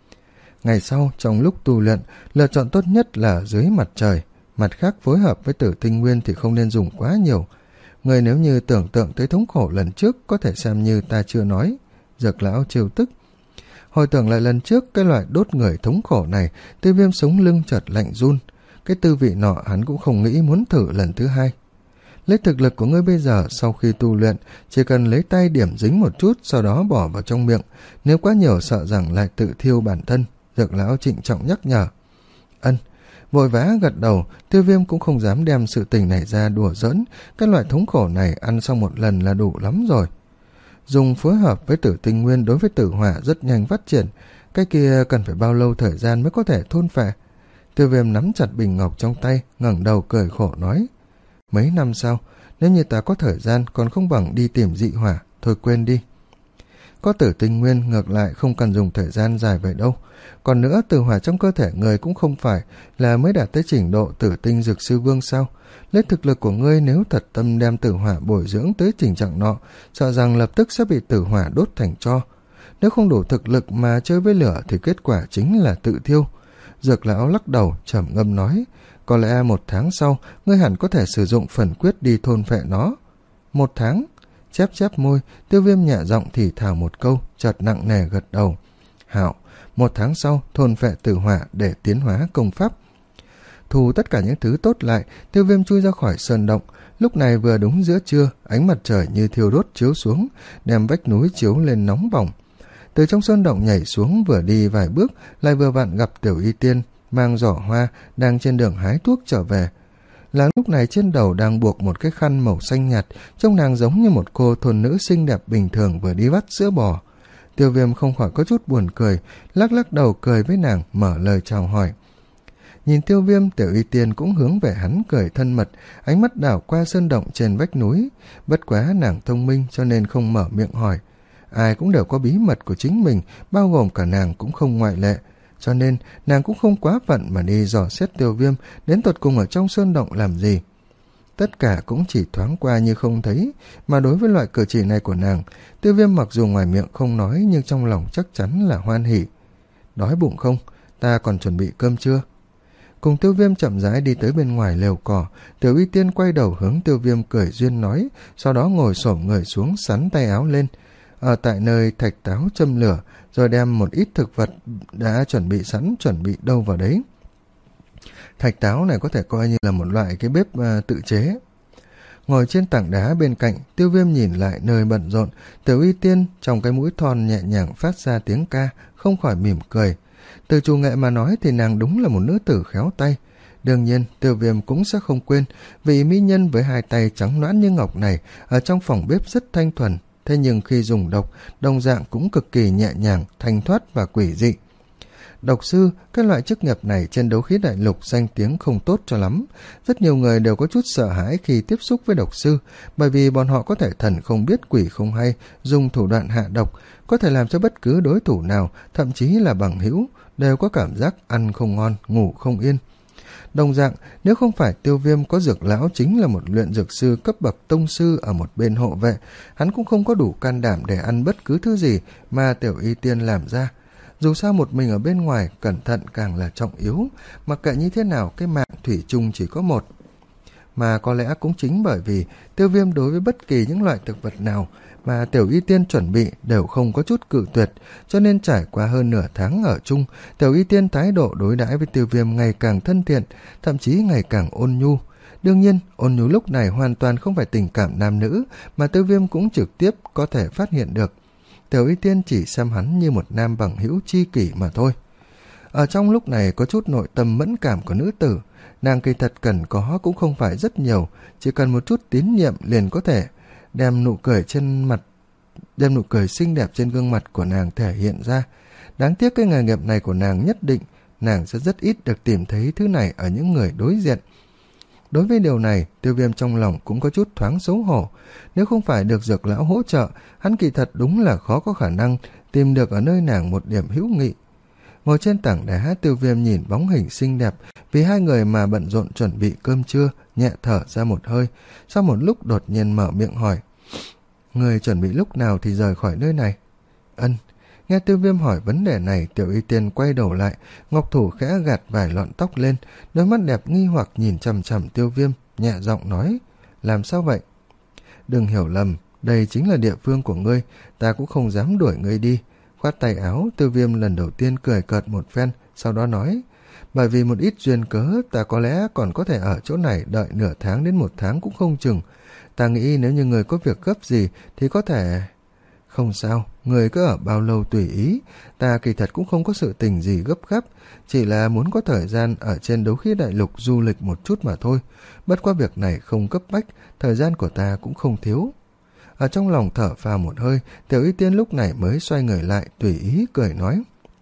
Ngày sau, trong lúc tu luyện, lựa chọn tốt nhất là dưới mặt trời, mặt khác phối hợp với Tử Tinh Nguyên thì không nên dùng quá nhiều. Người nếu như tưởng tượng tới thống khổ lần trước có thể xem như ta chưa nói. Dược lão trêu tức. Hồi tưởng lại lần trước cái loại đốt người thống khổ này, Tiêu Viêm sống lưng chợt lạnh run. Cái tư vị nọ hắn cũng không nghĩ muốn thử lần thứ hai. Lấy thực lực của ngươi bây giờ, sau khi tu luyện, chỉ cần lấy tay điểm dính một chút, sau đó bỏ vào trong miệng. Nếu quá nhiều sợ rằng lại tự thiêu bản thân. Dược lão trịnh trọng nhắc nhở. Ân, vội vã gật đầu. Tiêu Viêm cũng không dám đem sự tình này ra đùa giỡn. Cái loại thống khổ này ăn xong một lần là đủ lắm rồi. Dùng phối hợp với Tử Tinh Nguyên đối với tử hỏa rất nhanh phát triển. Cái kia cần phải bao lâu thời gian mới có thể thôn phệ? Tiêu Viêm nắm chặt bình ngọc trong tay, ngẩng đầu cười khổ nói. Mấy năm sau, nếu như ta có thời gian còn không bằng đi tìm dị hỏa, thôi quên đi. Có Tử Tinh Nguyên ngược lại không cần dùng thời gian dài vậy đâu. Còn nữa, tử hỏa trong cơ thể người cũng không phải là mới đạt tới trình độ Tử Tinh Dược Sư Vương sao? Lấy thực lực của ngươi, nếu thật tâm đem tử hỏa bồi dưỡng tới tình trạng nọ, sợ rằng lập tức sẽ bị tử hỏa đốt thành tro. Nếu không đủ thực lực mà chơi với lửa thì kết quả chính là tự thiêu. Dược lão lắc đầu trầm ngâm nói. Có lẽ một tháng sau, ngươi hẳn có thể sử dụng phần quyết đi thôn phệ nó. Một tháng? Chép chép môi, Tiêu Viêm nhẹ giọng thì thào một câu, chợt nặng nề gật đầu. Hảo, một tháng sau thôn phệ tử hỏa để tiến hóa công pháp. Thu tất cả những thứ tốt lại, Tiêu Viêm chui ra khỏi sơn động. Lúc này vừa đúng giữa trưa, ánh mặt trời như thiêu đốt chiếu xuống, đem vách núi chiếu lên nóng bỏng. Từ trong sơn động nhảy xuống, vừa đi vài bước, lại vừa vặn gặp Tiểu Y Tiên mang giỏ hoa đang trên đường hái thuốc trở về. Là lúc này trên đầu đang buộc một cái khăn màu xanh nhạt, trông nàng giống như một cô thôn nữ xinh đẹp bình thường vừa đi vắt sữa bò. Tiêu Viêm không khỏi có chút buồn cười, lắc lắc đầu cười với nàng, mở lời chào hỏi. Nhìn Tiêu Viêm, Tiểu Y Tiên cũng hướng về hắn cười thân mật, ánh mắt đảo qua sơn động trên vách núi. Bất quá nàng thông minh cho nên không mở miệng hỏi. ai cũng đều có bí mật của chính mình, bao gồm cả nàng cũng không ngoại lệ. Cho nên nàng cũng không quá phận mà đi dò xét Tiêu Viêm đến tột cùng ở trong sơn động làm gì. Tất cả cũng chỉ thoáng qua như không thấy, mà đối với loại cử chỉ này của nàng, Tiêu Viêm mặc dù ngoài miệng không nói nhưng trong lòng chắc chắn là hoan hỉ. Đói bụng không? Ta còn chuẩn bị cơm trưa. Cùng Tiêu Viêm chậm rãi đi tới bên ngoài lều cỏ, Tiểu Y Tiên quay đầu hướng Tiêu Viêm cười duyên nói, sau đó ngồi xổm người xuống sắn tay áo lên, ở tại nơi thạch táo châm lửa, rồi đem một ít thực vật đã chuẩn bị sẵn chuẩn bị đâu vào đấy. Thạch táo này có thể coi như là một loại cái bếp uh, tự chế. Ngồi trên tảng đá bên cạnh, Tiêu Viêm nhìn lại nơi bận rộn, Tiểu Y Tiên trong cái mũi thon nhẹ nhàng phát ra tiếng ca, không khỏi mỉm cười. Từ chủ nghệ mà nói thì nàng đúng là một nữ tử khéo tay. Đương nhiên, Tiêu Viêm cũng sẽ không quên, vị mỹ nhân với hai tay trắng nõn như ngọc này ở trong phòng bếp rất thanh thuần, thế nhưng khi dùng độc, đồng dạng cũng cực kỳ nhẹ nhàng, thanh thoát và quỷ dị. Độc sư, cái loại chức nghiệp này trên đấu khí đại lục danh tiếng không tốt cho lắm. Rất nhiều người đều có chút sợ hãi khi tiếp xúc với độc sư, bởi vì bọn họ có thể thần không biết quỷ không hay, dùng thủ đoạn hạ độc, có thể làm cho bất cứ đối thủ nào, thậm chí là bằng hữu, đều có cảm giác ăn không ngon, ngủ không yên. Đồng dạng, nếu không phải Tiêu Viêm có dược lão chính là một luyện dược sư cấp bậc tông sư ở một bên hộ vệ, hắn cũng không có đủ can đảm để ăn bất cứ thứ gì mà Tiểu Y Tiên làm ra. Dù sao một mình ở bên ngoài, cẩn thận càng là trọng yếu, mặc kệ như thế nào cái mạng thủy chung chỉ có một. Mà có lẽ cũng chính bởi vì Tiêu Viêm đối với bất kỳ những loại thực vật nào mà Tiểu Y Tiên chuẩn bị đều không có chút cự tuyệt, cho nên trải qua hơn nửa tháng ở chung, Tiểu Y Tiên thái độ đối đãi với Tiêu Viêm ngày càng thân thiện, thậm chí ngày càng ôn nhu. Đương nhiên, ôn nhu lúc này hoàn toàn không phải tình cảm nam nữ, mà Tiêu Viêm cũng trực tiếp có thể phát hiện được. Tiểu Y Tiên chỉ xem hắn như một nam bằng hữu tri kỷ mà thôi. Ở trong lúc này có chút nội tâm mẫn cảm của nữ tử, nàng kỳ thật cần có cũng không phải rất nhiều, chỉ cần một chút tín nhiệm liền có thể đem nụ cười trên mặt, đem nụ cười xinh đẹp trên gương mặt của nàng thể hiện ra. Đáng tiếc cái nghề nghiệp này của nàng nhất định, nàng sẽ rất ít được tìm thấy thứ này ở những người đối diện. Đối với điều này, Tiêu Viêm trong lòng cũng có chút thoáng xấu hổ. Nếu không phải được dược lão hỗ trợ, hắn kỳ thật đúng là khó có khả năng tìm được ở nơi nàng một điểm hữu nghị. Ngồi trên tảng đá, Tiêu Viêm nhìn bóng hình xinh đẹp, vì hai người mà bận rộn chuẩn bị cơm trưa, nhẹ thở ra một hơi. Sau một lúc đột nhiên mở miệng hỏi, người chuẩn bị lúc nào thì rời khỏi nơi này? Ân. Nghe Tiêu Viêm hỏi vấn đề này, Tiểu Y Tiên quay đầu lại, ngọc thủ khẽ gạt vài lọn tóc lên, đôi mắt đẹp nghi hoặc nhìn chằm chằm Tiêu Viêm, nhẹ giọng nói, làm sao vậy? Đừng hiểu lầm, đây chính là địa phương của ngươi, ta cũng không dám đuổi ngươi đi. Khoát tay áo, Tiêu Viêm lần đầu tiên cười cợt một phen, sau đó nói, bởi vì một ít duyên cớ, ta có lẽ còn có thể ở chỗ này đợi nửa tháng đến một tháng cũng không chừng. Ta nghĩ nếu như người có việc gấp gì thì có thể... Không sao, người cứ ở bao lâu tùy ý, ta kỳ thật cũng không có sự tình gì gấp gáp, chỉ là muốn có thời gian ở trên đấu khí đại lục du lịch một chút mà thôi. Bất qua việc này không cấp bách, thời gian của ta cũng không thiếu. Ở trong lòng thở phào một hơi, Tiểu Y Tiên lúc này mới xoay người lại, tùy ý cười nói.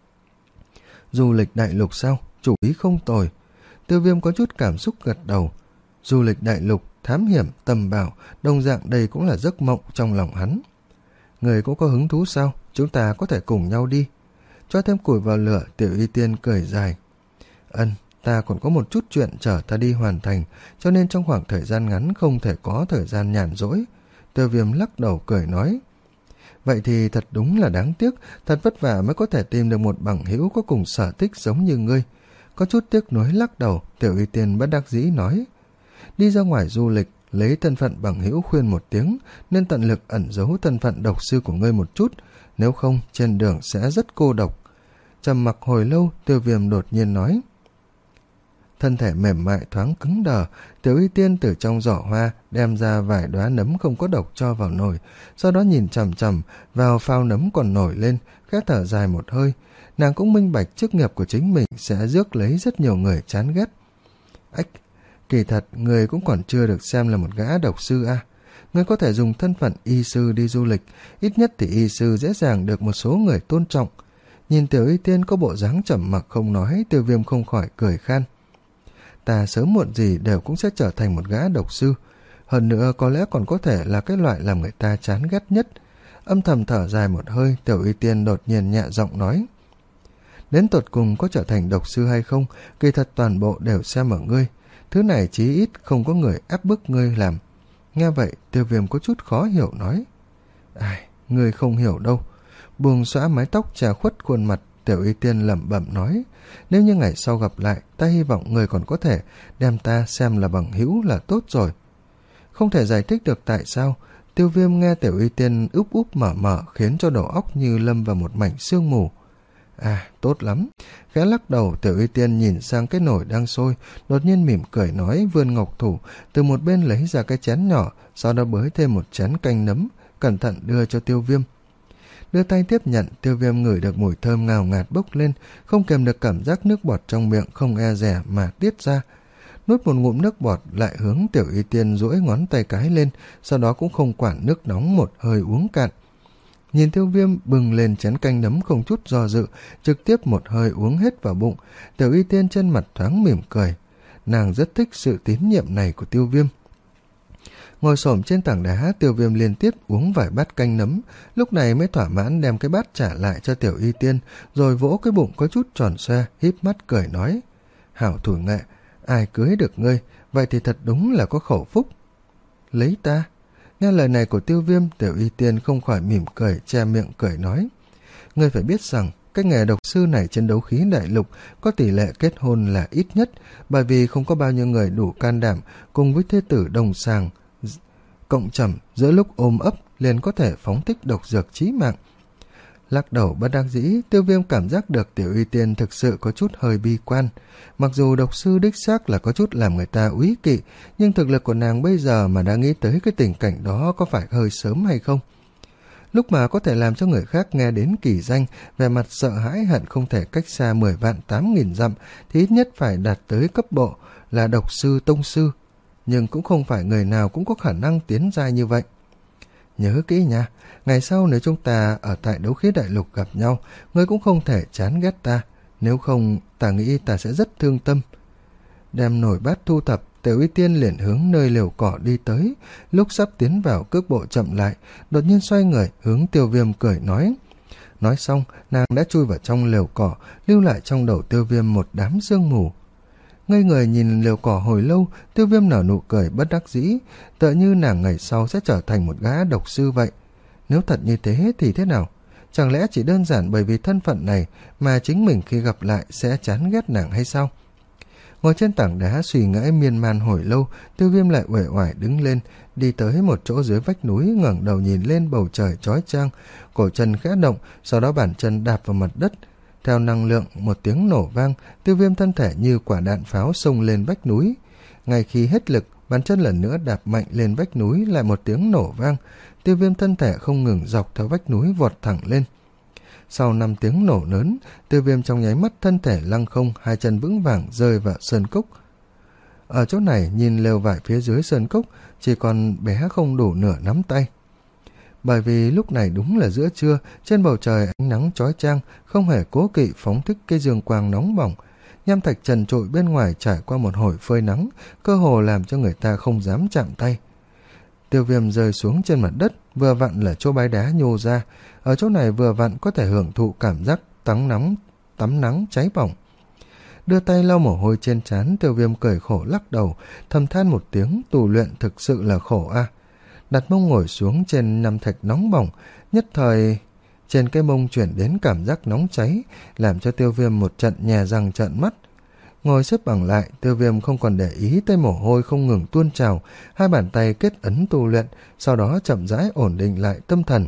Du lịch đại lục sao? Chủ ý không tồi. Tiêu Viêm có chút cảm xúc gật đầu. Du lịch đại lục, thám hiểm, tầm bảo, đồng dạng đây cũng là giấc mộng trong lòng hắn. Người cũng có hứng thú sao? Chúng ta có thể cùng nhau đi. Cho thêm củi vào lửa, Tiểu Y Tiên cười dài. Ân, ta còn có một chút chuyện chở ta đi hoàn thành, cho nên trong khoảng thời gian ngắn không thể có thời gian nhàn rỗi. Tiêu Viêm lắc đầu cười nói. Vậy thì thật đúng là đáng tiếc, thật vất vả mới có thể tìm được một bằng hữu có cùng sở thích giống như ngươi. Có chút tiếc nuối lắc đầu, Tiểu Y Tiên bất đắc dĩ nói. Đi ra ngoài du lịch, lấy thân phận bằng hữu khuyên một tiếng, nên tận lực ẩn giấu thân phận độc sư của ngươi một chút, nếu không trên đường sẽ rất cô độc. Trầm mặc hồi lâu, Tiêu Viêm đột nhiên nói. Thân thể mềm mại thoáng cứng đờ, Tiểu Y Tiên từ trong giỏ hoa đem ra vài đóa nấm không có độc cho vào nồi, sau đó nhìn chằm chằm vào phao nấm còn nổi lên, khẽ thở dài một hơi. Nàng cũng minh bạch chức nghiệp của chính mình sẽ rước lấy rất nhiều người chán ghét. Ách, kỳ thật người cũng còn chưa được xem là một gã độc sư à. Người có thể dùng thân phận y sư đi du lịch, ít nhất thì y sư dễ dàng được một số người tôn trọng. Nhìn Tiểu Y Tiên có bộ dáng trầm mặc không nói, Tiêu Viêm không khỏi cười khan. Ta sớm muộn gì đều cũng sẽ trở thành một gã độc sư. Hơn nữa có lẽ còn có thể là cái loại làm người ta chán ghét nhất. Âm thầm thở dài một hơi, Tiểu Y Tiên đột nhiên nhẹ giọng nói: đến tột cùng có trở thành độc sư hay không, kỳ thật toàn bộ đều xem ở ngươi. Thứ này chí ít không có người ép bức ngươi làm. Nghe vậy, Tiêu Viêm có chút khó hiểu nói: ai, ngươi không hiểu đâu. Buông xõa mái tóc che khuất khuôn mặt, Tiểu Y Tiên lẩm bẩm nói: nếu như ngày sau gặp lại, ta hy vọng ngươi còn có thể đem ta xem là bằng hữu là tốt rồi. Không thể giải thích được tại sao, Tiêu Viêm nghe Tiểu Y Tiên úp úp mở mở khiến cho đầu óc như lâm vào một mảnh sương mù. À, tốt lắm. Khẽ lắc đầu, Tiểu Y Tiên nhìn sang cái nồi đang sôi, đột nhiên mỉm cười nói, vươn ngọc thủ từ một bên lấy ra cái chén nhỏ, sau đó bới thêm một chén canh nấm, cẩn thận đưa cho Tiêu Viêm. Đưa tay tiếp nhận, Tiêu Viêm ngửi được mùi thơm ngào ngạt bốc lên, không kèm được cảm giác nước bọt trong miệng không e dè mà tiết ra. Nuốt một ngụm nước bọt, lại hướng Tiểu Y Tiên duỗi ngón tay cái lên, sau đó cũng không quản nước nóng, một hơi uống cạn. Nhìn Tiêu Viêm bừng lên chén canh nấm không chút do dự, trực tiếp một hơi uống hết vào bụng, Tiểu Y Tiên trên mặt thoáng mỉm cười. Nàng rất thích sự tín nhiệm này của Tiêu Viêm. Ngồi xổm trên tảng đá, Tiêu Viêm liên tiếp uống vài bát canh nấm, lúc này mới thỏa mãn đem cái bát trả lại cho Tiểu Y Tiên, rồi vỗ cái bụng có chút tròn xoe, híp mắt cười nói: hảo thủ nghệ, ai cưới được ngươi, vậy thì thật đúng là có khẩu phúc. Lấy ta? Nghe lời này của Tiêu Viêm, Tiểu Y Tiên không khỏi mỉm cười, che miệng cười nói: ngươi phải biết rằng cái nghề độc sư này trên đấu khí đại lục có tỷ lệ kết hôn là ít nhất, bởi vì không có bao nhiêu người đủ can đảm cùng với thê tử đồng sàng cộng trầm giữa lúc ôm ấp liền có thể phóng thích độc dược chí mạng. Lắc đầu bất đắc dĩ, Tiêu Viêm cảm giác được Tiểu Y Tiên thực sự có chút hơi bi quan. Mặc dù độc sư đích xác là có chút làm người ta úy kỵ, nhưng thực lực của nàng bây giờ mà đã nghĩ tới cái tình cảnh đó có phải hơi sớm hay không? Lúc mà có thể làm cho người khác nghe đến kỳ danh, về mặt sợ hãi hận không thể cách xa mười vạn tám nghìn dặm, thì ít nhất phải đạt tới cấp bộ là độc sư tông sư. Nhưng cũng không phải người nào cũng có khả năng tiến giai như vậy. Nhớ kỹ nha, ngày sau nếu chúng ta ở tại đấu khí đại lục gặp nhau, ngươi cũng không thể chán ghét ta, nếu không ta nghĩ ta sẽ rất thương tâm. Đem nồi bát thu thập, Tiểu Y Tiên liền hướng nơi liều cỏ đi tới, lúc sắp tiến vào cước bộ chậm lại, đột nhiên xoay người hướng Tiêu Viêm cười nói. Nói xong, nàng đã chui vào trong liều cỏ, lưu lại trong đầu Tiêu Viêm một đám sương mù. Ngây người nhìn liều cỏ hồi lâu, Tiêu Viêm nở nụ cười bất đắc dĩ, tựa như nàng ngày sau sẽ trở thành một gã độc sư vậy. Nếu thật như thế thì thế nào? Chẳng lẽ chỉ đơn giản bởi vì thân phận này mà chính mình khi gặp lại sẽ chán ghét nàng hay sao? Ngồi trên tảng đá suy nghĩ miên man hồi lâu, Tiêu Viêm lại uể oải đứng lên, đi tới một chỗ dưới vách núi, ngẩng đầu nhìn lên bầu trời chói chang, cổ chân khẽ động, sau đó bàn chân đạp vào mặt đất. Theo năng lượng một tiếng nổ vang, Tiêu Viêm thân thể như quả đạn pháo xông lên vách núi. Ngay khi hết lực, bàn chân lần nữa đạp mạnh lên vách núi, lại một tiếng nổ vang. Tiêu Viêm thân thể không ngừng dọc theo vách núi vọt thẳng lên. Sau năm tiếng nổ lớn, Tiêu Viêm trong nháy mắt thân thể lăng không, hai chân vững vàng rơi vào sơn cốc. Ở chỗ này nhìn lều vải phía dưới sơn cốc chỉ còn bé không đủ nửa nắm tay. Bởi vì lúc này đúng là giữa trưa, trên bầu trời ánh nắng chói chang, không hề cố kỵ phóng thích cái dương quang nóng bỏng. Nham thạch trần trụi bên ngoài trải qua một hồi phơi nắng, cơ hồ làm cho người ta không dám chạm tay. Tiêu Viêm rơi xuống trên mặt đất, vừa vặn là chỗ bãi đá nhô ra. Ở chỗ này vừa vặn có thể hưởng thụ cảm giác tắm nóng, tắm nắng cháy bỏng. Đưa tay lau mồ hôi trên trán, Tiêu Viêm cười khổ lắc đầu, thầm than một tiếng, tù luyện thực sự là khổ a. Đặt mông ngồi xuống trên nham thạch nóng bỏng, nhất thời trên cái mông chuyển đến cảm giác nóng cháy, làm cho Tiêu Viêm một trận nhè răng trợn mắt. Ngồi xếp bằng lại, Tiêu Viêm không còn để ý tới mồ hôi không ngừng tuôn trào, hai bàn tay kết ấn tu luyện, sau đó chậm rãi ổn định lại tâm thần.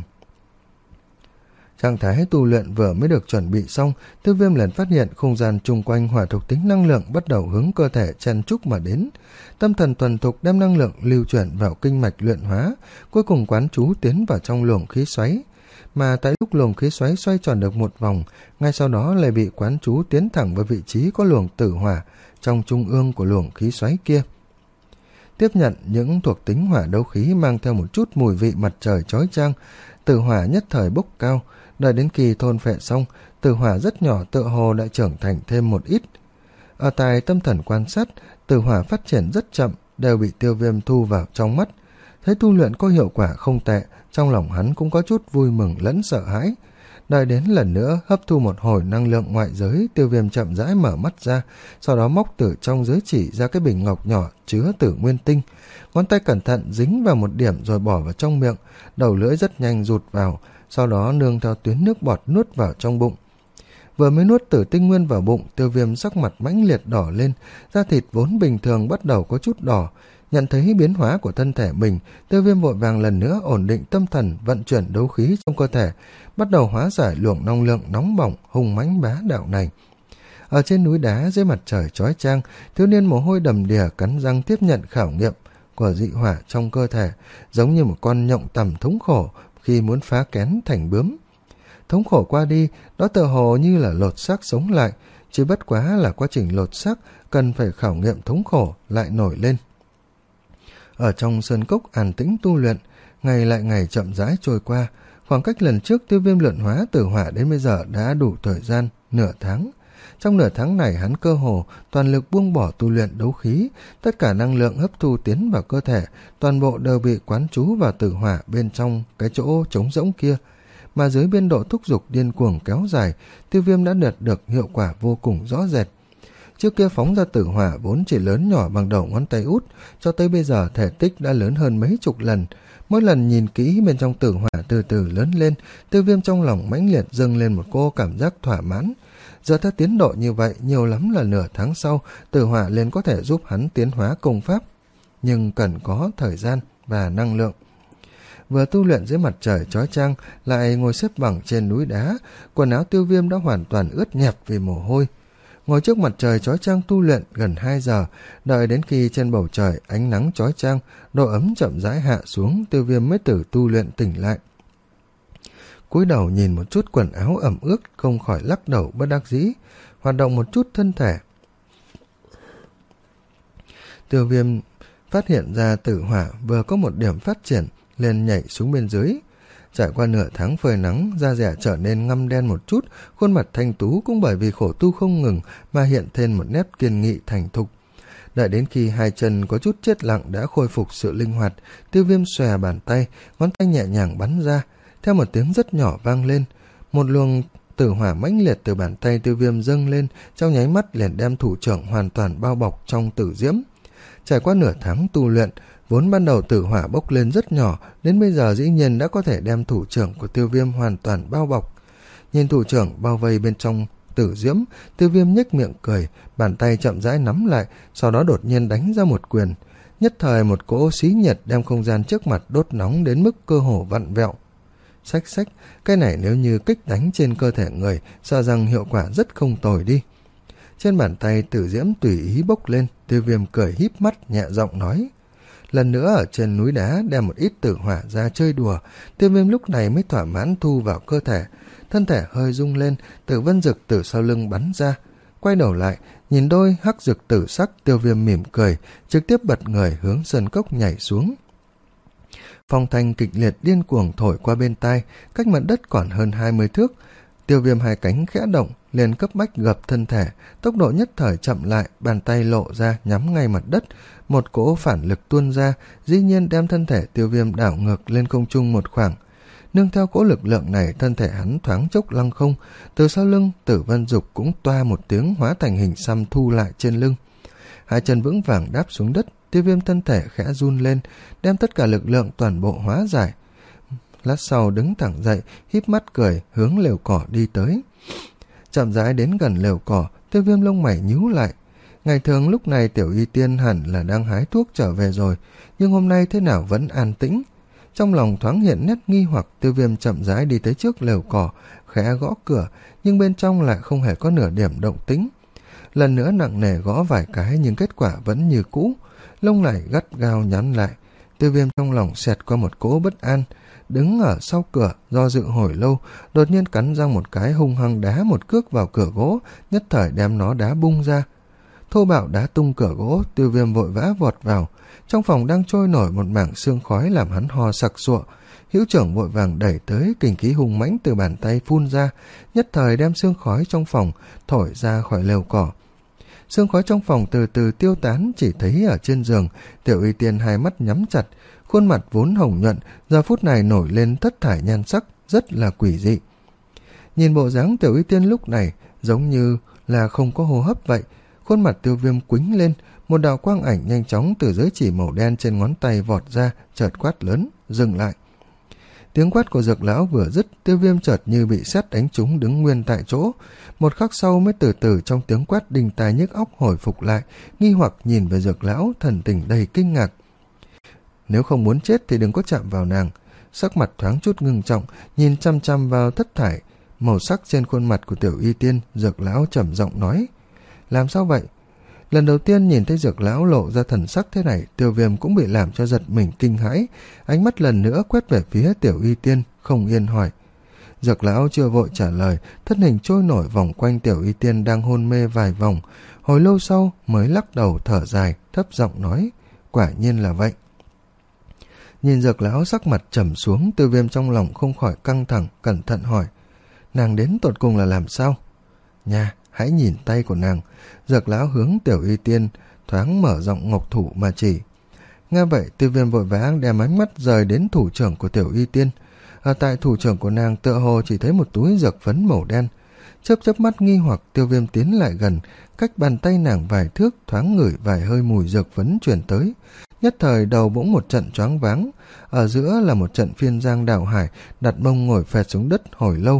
Trạng thái tu luyện vừa mới được chuẩn bị xong, Tiêu Viêm liền phát hiện không gian chung quanh hỏa thuộc tính năng lượng bắt đầu hướng cơ thể chen chúc mà đến. Tâm thần thuần thục đem năng lượng lưu chuyển vào kinh mạch luyện hóa, cuối cùng quán chú tiến vào trong luồng khí xoáy. Mà tại lúc luồng khí xoáy xoay tròn được một vòng, ngay sau đó lại bị quán chú tiến thẳng vào vị trí có luồng tử hỏa trong trung ương của luồng khí xoáy kia. Tiếp nhận những thuộc tính hỏa đấu khí mang theo một chút mùi vị mặt trời chói chang, tử hỏa nhất thời bốc cao, đợi đến khi thôn phệ xong, tử hỏa rất nhỏ tựa hồ đã trưởng thành thêm một ít. Ở tại tâm thần quan sát, tử hỏa phát triển rất chậm, đều bị Tiêu Viêm thu vào trong mắt. Thấy tu luyện có hiệu quả không tệ, trong lòng hắn cũng có chút vui mừng lẫn sợ hãi. Đợi đến lần nữa hấp thu một hồi năng lượng ngoại giới, Tiêu Viêm chậm rãi mở mắt ra, sau đó móc từ trong giới chỉ ra cái bình ngọc nhỏ chứa tử nguyên tinh. Ngón tay cẩn thận dính vào một điểm rồi bỏ vào trong miệng, đầu lưỡi rất nhanh rụt vào, sau đó nương theo tuyến nước bọt nuốt vào trong bụng. Vừa mới nuốt tử tinh nguyên vào bụng, Tiêu Viêm sắc mặt mãnh liệt đỏ lên, da thịt vốn bình thường bắt đầu có chút đỏ. Nhận thấy biến hóa của thân thể mình, Tiêu Viêm vội vàng lần nữa ổn định tâm thần, vận chuyển đấu khí trong cơ thể, bắt đầu hóa giải luồng năng lượng nóng bỏng hùng mãnh bá đạo này. Ở trên núi đá dưới mặt trời chói chang, thiếu niên mồ hôi đầm đìa cắn răng tiếp nhận khảo nghiệm của dị hỏa trong cơ thể, giống như một con nhộng tằm thống khổ khi muốn phá kén thành bướm. Thống khổ qua đi, đó tựa hồ như là lột xác sống lại, chỉ bất quá là quá trình lột xác cần phải khảo nghiệm thống khổ lại nổi lên. Ở trong sơn cốc an tĩnh tu luyện, ngày lại ngày chậm rãi trôi qua, khoảng cách lần trước Tiêu Viêm luyện hóa tử hỏa đến bây giờ đã đủ thời gian nửa tháng. Trong nửa tháng này hắn cơ hồ toàn lực buông bỏ tu luyện đấu khí, tất cả năng lượng hấp thu tiến vào cơ thể, toàn bộ đều bị quán trú vào tử hỏa bên trong cái chỗ trống rỗng kia. Mà dưới biên độ thúc giục điên cuồng kéo dài, Tiêu Viêm đã đạt được hiệu quả vô cùng rõ rệt. Trước kia phóng ra tử hỏa vốn chỉ lớn nhỏ bằng đầu ngón tay út, cho tới bây giờ thể tích đã lớn hơn mấy chục lần. Mỗi lần nhìn kỹ bên trong tử hỏa từ từ lớn lên, Tiêu Viêm trong lòng mãnh liệt dâng lên một cô cảm giác thỏa mãn. Giờ theo tiến độ như vậy, nhiều lắm là nửa tháng sau, tử hỏa liền có thể giúp hắn tiến hóa công pháp, nhưng cần có thời gian và năng lượng. Vừa tu luyện dưới mặt trời chói chang, lại ngồi xếp bằng trên núi đá, quần áo Tiêu Viêm đã hoàn toàn ướt nhẹp vì mồ hôi. Ngồi trước mặt trời chói chang tu luyện gần hai giờ, đợi đến khi trên bầu trời ánh nắng chói chang, độ ấm chậm rãi hạ xuống, Tiêu Viêm mới từ tu luyện tỉnh lại. Cúi đầu nhìn một chút quần áo ẩm ướt, không khỏi lắc đầu bất đắc dĩ, hoạt động một chút thân thể. Tiêu Viêm phát hiện ra tử hỏa vừa có một điểm phát triển, liền nhảy xuống bên dưới. Trải qua nửa tháng phơi nắng, da dẻ trở nên ngăm đen một chút, khuôn mặt thanh tú cũng bởi vì khổ tu không ngừng mà hiện thêm một nét kiên nghị thành thục. Đợi đến khi hai chân có chút chết lặng đã khôi phục sự linh hoạt, Tiêu Viêm xòe bàn tay, ngón tay nhẹ nhàng bắn ra, theo một tiếng rất nhỏ vang lên, một luồng tử hỏa mãnh liệt từ bàn tay Tiêu Viêm dâng lên, trong nháy mắt liền đem thủ trưởng hoàn toàn bao bọc trong tử diễm. Trải qua nửa tháng tu luyện, vốn ban đầu tử hỏa bốc lên rất nhỏ, đến bây giờ dĩ nhiên đã có thể đem thủ trưởng của Tiêu Viêm hoàn toàn bao bọc. Nhìn thủ trưởng bao vây bên trong tử diễm, Tiêu Viêm nhếch miệng cười, bàn tay chậm rãi nắm lại, sau đó đột nhiên đánh ra một quyền. Nhất thời một cỗ xí nhiệt đem không gian trước mặt đốt nóng đến mức cơ hồ vặn vẹo. Xách xách, cái này nếu như kích đánh trên cơ thể người, sợ rằng hiệu quả rất không tồi đi. Trên bàn tay tử diễm tùy ý bốc lên, Tiêu Viêm cười híp mắt nhẹ giọng nói. Lần nữa ở trên núi đá đem một ít tử hỏa ra chơi đùa, Tiêu Viêm lúc này mới thỏa mãn thu vào cơ thể. Thân thể hơi rung lên, tử vân dực từ sau lưng bắn ra. Quay đầu lại, nhìn đôi hắc dực tử sắc, Tiêu Viêm mỉm cười, trực tiếp bật người hướng sơn cốc nhảy xuống. Phong thanh kịch liệt điên cuồng thổi qua bên tai, cách mặt đất còn hơn hai mươi thước. Tiêu Viêm hai cánh khẽ động, liền cấp bách gập thân thể, tốc độ nhất thời chậm lại, bàn tay lộ ra nhắm ngay mặt đất, một cỗ phản lực tuôn ra, dĩ nhiên đem thân thể Tiêu Viêm đảo ngược lên không trung một khoảng. Nương theo cỗ lực lượng này, thân thể hắn thoáng chốc lăng không, từ sau lưng Tử Vân Dục cũng toa một tiếng hóa thành hình xăm thu lại trên lưng. Hai chân vững vàng đáp xuống đất, Tiêu Viêm thân thể khẽ run lên, đem tất cả lực lượng toàn bộ hóa giải. Lát sau đứng thẳng dậy, híp mắt cười, hướng lều cỏ đi tới. Chậm rãi đến gần lều cỏ, Tiêu Viêm lông mày nhíu lại. Ngày thường lúc này Tiểu Y Tiên hẳn là đang hái thuốc trở về rồi, nhưng hôm nay thế nào vẫn an tĩnh. Trong lòng thoáng hiện nét nghi hoặc, Tiêu Viêm chậm rãi đi tới trước lều cỏ, khẽ gõ cửa, nhưng bên trong lại không hề có nửa điểm động tĩnh. Lần nữa nặng nề gõ vài cái nhưng kết quả vẫn như cũ, lông lại gắt gao nhắn lại. Tiêu Viêm trong lòng xẹt qua một cỗ bất an, đứng ở sau cửa do dự hồi lâu, đột nhiên cắn răng một cái hung hăng đá một cước vào cửa gỗ, nhất thời đem nó đá bung ra. Thô bạo đá tung cửa gỗ, Tiêu Viêm vội vã vọt vào. Trong phòng đang trôi nổi một mảng sương khói làm hắn ho sặc sụa. Hữu trưởng vội vàng đẩy tới, kình khí hùng mãnh từ bàn tay phun ra, nhất thời đem sương khói trong phòng thổi ra khỏi lều cỏ. Sương khói trong phòng từ từ tiêu tán, chỉ thấy ở trên giường Tiểu Y Tiên hai mắt nhắm chặt, khuôn mặt vốn hồng nhuận giờ phút này nổi lên thất thải nhan sắc, rất là quỷ dị. Nhìn bộ dáng Tiểu Y Tiên lúc này giống như là không có hô hấp vậy. Khuôn mặt Tiêu Viêm quĩnh lên, một đạo quang ảnh nhanh chóng từ giới chỉ màu đen trên ngón tay vọt ra, chợt quát lớn, dừng lại. Tiếng quát của Dược lão vừa dứt, Tiêu Viêm chợt như bị sét đánh trúng đứng nguyên tại chỗ. Một khắc sau mới từ từ trong tiếng quát đinh tai nhức óc hồi phục lại, nghi hoặc nhìn về Dược lão, thần tình đầy kinh ngạc. Nếu không muốn chết thì đừng có chạm vào nàng. Sắc mặt thoáng chút ngưng trọng, nhìn chăm chăm vào thất thải màu sắc trên khuôn mặt của Tiểu Y Tiên, Dược lão trầm giọng nói: làm sao vậy? Lần đầu tiên nhìn thấy Dược lão lộ ra thần sắc thế này, Tiêu Viêm cũng bị làm cho giật mình kinh hãi, ánh mắt lần nữa quét về phía Tiểu Y Tiên, không yên hỏi. Dược lão chưa vội trả lời, thân hình trôi nổi vòng quanh Tiểu Y Tiên đang hôn mê vài vòng, hồi lâu sau mới lắc đầu thở dài, thấp giọng nói: quả nhiên là vậy. Nhìn Dược lão sắc mặt trầm xuống, Tiêu Viêm trong lòng không khỏi căng thẳng, cẩn thận hỏi: nàng đến tột cùng là làm sao? Nha, hãy nhìn tay của nàng. Dược lão hướng Tiểu Y Tiên thoáng mở rộng ngọc thủ mà chỉ. Nghe vậy, Tiêu Viêm vội vã đem ánh mắt rời đến thủ trưởng của Tiểu Y Tiên. Ở tại thủ trưởng của nàng tựa hồ chỉ thấy một túi dược phấn màu đen. Chớp chớp mắt nghi hoặc, Tiêu Viêm tiến lại gần, cách bàn tay nàng vài thước, thoáng ngửi vài hơi mùi dược phấn truyền tới. Nhất thời đầu bỗng một trận choáng váng, ở giữa là một trận phiên giang đảo hải, đặt mông ngồi phẹt xuống đất hồi lâu.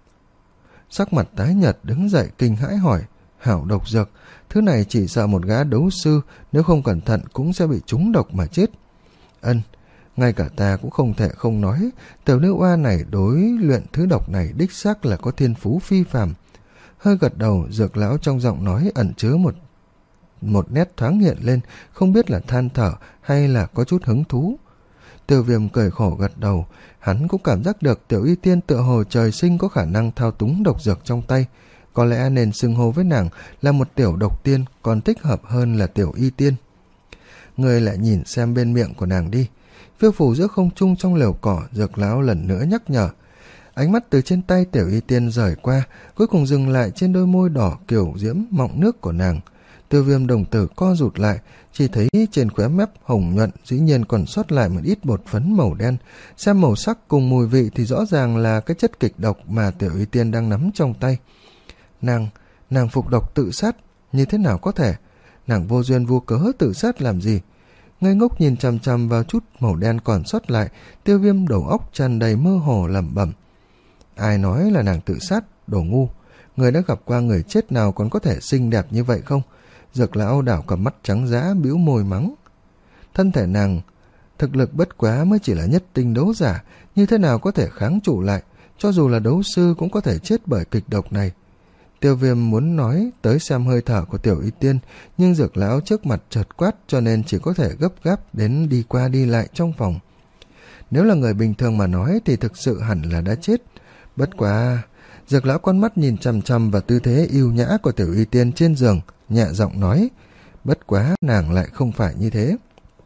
Sắc mặt tái nhợt đứng dậy kinh hãi hỏi: hảo độc dược, thứ này chỉ sợ một gã đấu sư nếu không cẩn thận cũng sẽ bị trúng độc mà chết. Ân, ngay cả ta cũng không thể không nói, tiểu nữ oa này đối luyện thứ độc này đích xác là có thiên phú phi phàm. Hơi gật đầu, Dược lão trong giọng nói ẩn chứa một một nét thoáng hiện lên, không biết là than thở hay là có chút hứng thú. Tiêu Viêm cười khổ gật đầu, hắn cũng cảm giác được Tiểu Y Tiên tựa hồ trời sinh có khả năng thao túng độc dược trong tay, có lẽ nên xưng hô với nàng là một tiểu độc tiên còn thích hợp hơn là Tiểu Y Tiên. Người lại nhìn xem bên miệng của nàng đi. Phiêu phù giữa không trung trong lều cỏ, Dược lão lần nữa nhắc nhở. Ánh mắt từ trên tay Tiểu Y Tiên rời qua, cuối cùng dừng lại trên đôi môi đỏ kiểu diễm mọng nước của nàng. Tiêu Viêm đồng tử co rụt lại, chỉ thấy trên khóe mép hồng nhuận dĩ nhiên còn sót lại một ít bột phấn màu đen. Xem màu sắc cùng mùi vị thì rõ ràng là cái chất kịch độc mà Tiểu Y Tiên đang nắm trong tay. Nàng, nàng phục độc tự sát, như thế nào có thể? Nàng vô duyên vô cớ tự sát làm gì? Ngây ngốc nhìn chằm chằm vào chút màu đen còn sót lại, Tiêu Viêm đầu óc tràn đầy mơ hồ lẩm bẩm. Ai nói là nàng tự sát, đồ ngu. Người đã gặp qua người chết nào còn có thể xinh đẹp như vậy không? Dược lão đảo cầm mắt trắng dã, bĩu môi mắng. Thân thể nàng thực lực bất quá mới chỉ là nhất tinh đấu giả, như thế nào có thể kháng trụ lại? Cho dù là đấu sư cũng có thể chết bởi kịch độc này. Tiêu Viêm muốn nói tới xem hơi thở của Tiểu Y Tiên, nhưng Dược lão trước mặt chợt quát, cho nên chỉ có thể gấp gáp đến đi qua đi lại trong phòng. Nếu là người bình thường mà nói thì thực sự hẳn là đã chết. Bất quá, Dược lão con mắt nhìn chằm chằm vào tư thế yêu nhã của Tiểu Y Tiên trên giường, nhẹ giọng nói, bất quá nàng lại không phải như thế.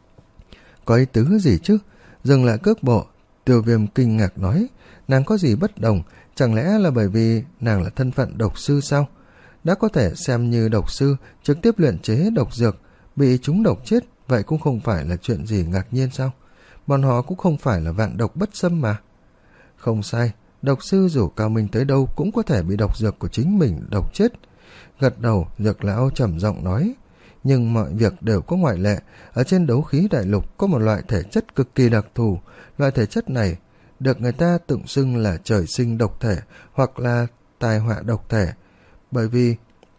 Có ý tứ gì chứ? Dừng lại cước bộ, Tiêu Viêm kinh ngạc nói, nàng có gì bất đồng, chẳng lẽ là bởi vì nàng là thân phận độc sư sao? Đã có thể xem như độc sư, trực tiếp luyện chế độc dược, bị chúng độc chết, vậy cũng không phải là chuyện gì ngạc nhiên sao? Bọn họ cũng không phải là vạn độc bất xâm mà. Không sai, độc sư dù cao minh tới đâu cũng có thể bị độc dược của chính mình độc chết. Gật đầu, Dược lão trầm giọng nói, nhưng mọi việc đều có ngoại lệ. Ở trên đấu khí đại lục có một loại thể chất cực kỳ đặc thù. Loại thể chất này được người ta tự xưng là trời sinh độc thể hoặc là tai họa độc thể, bởi vì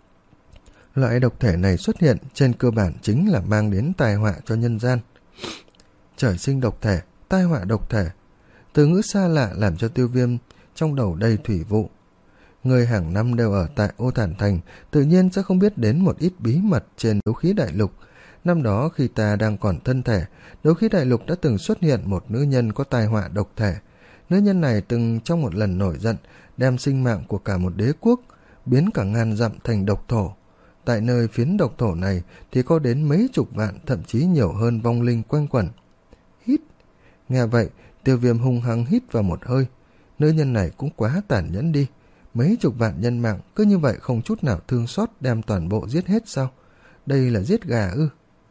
loại độc thể này xuất hiện trên cơ bản chính là mang đến tai họa cho nhân gian. Trời sinh độc thể, tai họa độc thể, từ ngữ xa lạ làm cho Tiêu Viêm trong đầu đầy thủy vụ. Người hàng năm đều ở tại Ô Thản Thành, tự nhiên sẽ không biết đến một ít bí mật trên đấu khí đại lục. Năm đó khi ta đang còn thân thể, đấu khí đại lục đã từng xuất hiện một nữ nhân có tai họa độc thể. Nữ nhân này từng trong một lần nổi giận, đem sinh mạng của cả một đế quốc, biến cả ngàn dặm thành độc thổ. Tại nơi phiến độc thổ này thì có đến mấy chục vạn, thậm chí nhiều hơn vong linh quanh quẩn. Hít. Nghe vậy, Tiêu Viêm hung hăng hít vào một hơi. Nữ nhân này cũng quá tàn nhẫn đi. Mấy chục vạn nhân mạng cứ như vậy không chút nào thương xót đem toàn bộ giết hết sao? Đây là giết gà ư?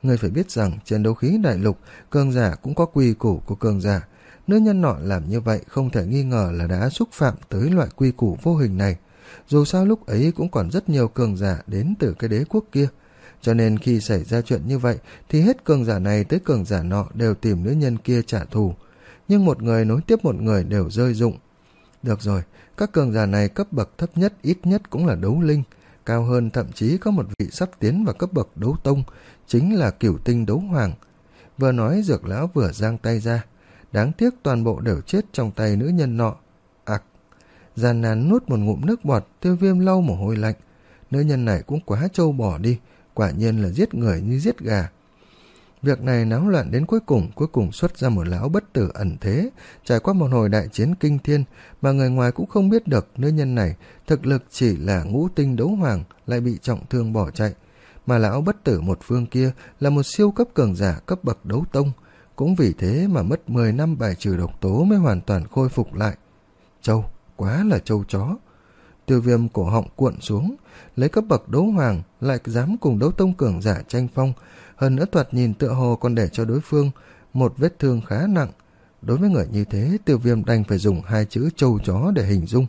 Ngươi phải biết rằng trên đấu khí đại lục, cường giả cũng có quy củ của cường giả. Nữ nhân nọ làm như vậy không thể nghi ngờ là đã xúc phạm tới loại quy củ vô hình này. Dù sao lúc ấy cũng còn rất nhiều cường giả đến từ cái đế quốc kia. Cho nên khi xảy ra chuyện như vậy thì hết cường giả này tới cường giả nọ đều tìm nữ nhân kia trả thù. Nhưng một người nối tiếp một người đều rơi dụng. Được rồi, các cường giả này cấp bậc thấp nhất ít nhất cũng là đấu linh. Cao hơn thậm chí có một vị sắp tiến vào cấp bậc đấu tông, chính là cửu tinh đấu hoàng. Vừa nói Dược lão vừa giang tay ra. Đáng tiếc toàn bộ đều chết trong tay nữ nhân nọ. Ặc! Gian nan nuốt một ngụm nước bọt, Tiêu Viêm lau mồ hôi lạnh. Nữ nhân này cũng quá trâu bò đi, quả nhiên là giết người như giết gà. Việc này náo loạn đến cuối cùng, cuối cùng xuất ra một lão bất tử ẩn thế, trải qua một hồi đại chiến kinh thiên, mà người ngoài cũng không biết được nữ nhân này thực lực chỉ là ngũ tinh đấu hoàng, lại bị trọng thương bỏ chạy. Mà lão bất tử một phương kia là một siêu cấp cường giả cấp bậc đấu tông, cũng vì thế mà mất mười năm bài trừ độc tố mới hoàn toàn khôi phục lại. Châu, quá là châu chó. Tiêu Viêm cổ họng cuộn xuống, lấy cấp bậc đấu hoàng lại dám cùng đấu tông cường giả tranh phong, hơn nữa thoạt nhìn tựa hồ còn để cho đối phương một vết thương khá nặng. Đối với người như thế, Tiêu Viêm đành phải dùng hai chữ châu chó để hình dung.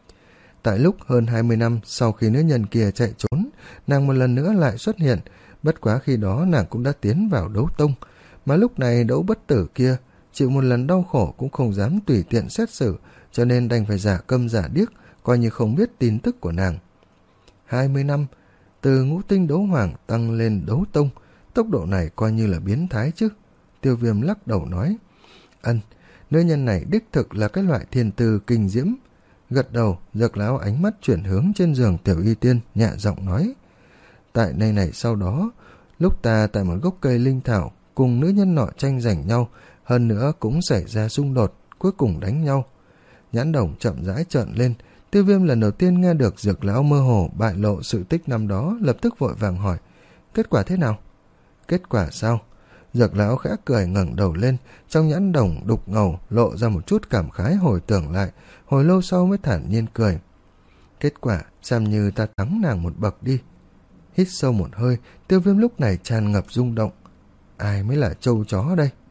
Tại lúc hơn hai mươi năm sau khi nữ nhân kia chạy trốn, nàng một lần nữa lại xuất hiện, bất quá khi đó nàng cũng đã tiến vào đấu tông, mà lúc này đấu bất tử kia chịu một lần đau khổ cũng không dám tùy tiện xét xử, cho nên đành phải giả câm giả điếc, coi như không biết tin tức của nàng. hai mươi năm, từ ngũ tinh đấu hoàng tăng lên đấu tông, tốc độ này coi như là biến thái chứ. Tiêu Viêm lắc đầu nói, ân, nữ nhân này đích thực là cái loại thiên tư kinh diễm. Gật đầu, Dược lão ánh mắt chuyển hướng trên giường Tiểu Y Tiên, nhẹ giọng nói, tại nơi này sau đó, lúc ta tại một gốc cây linh thảo cùng nữ nhân nọ tranh giành nhau, hơn nữa cũng xảy ra xung đột, cuối cùng đánh nhau. Nhãn đồng chậm rãi trợn lên. Tiêu Viêm lần đầu tiên nghe được Dược lão mơ hồ bại lộ sự tích năm đó, lập tức vội vàng hỏi, kết quả thế nào? Kết quả sao? Dược lão khẽ cười ngẩng đầu lên, trong nhãn đồng đục ngầu lộ ra một chút cảm khái, hồi tưởng lại, hồi lâu sau mới thản nhiên cười. Kết quả xem như ta thắng nàng một bậc đi. Hít sâu một hơi, Tiêu Viêm lúc này tràn ngập rung động. Ai mới là trâu chó đây?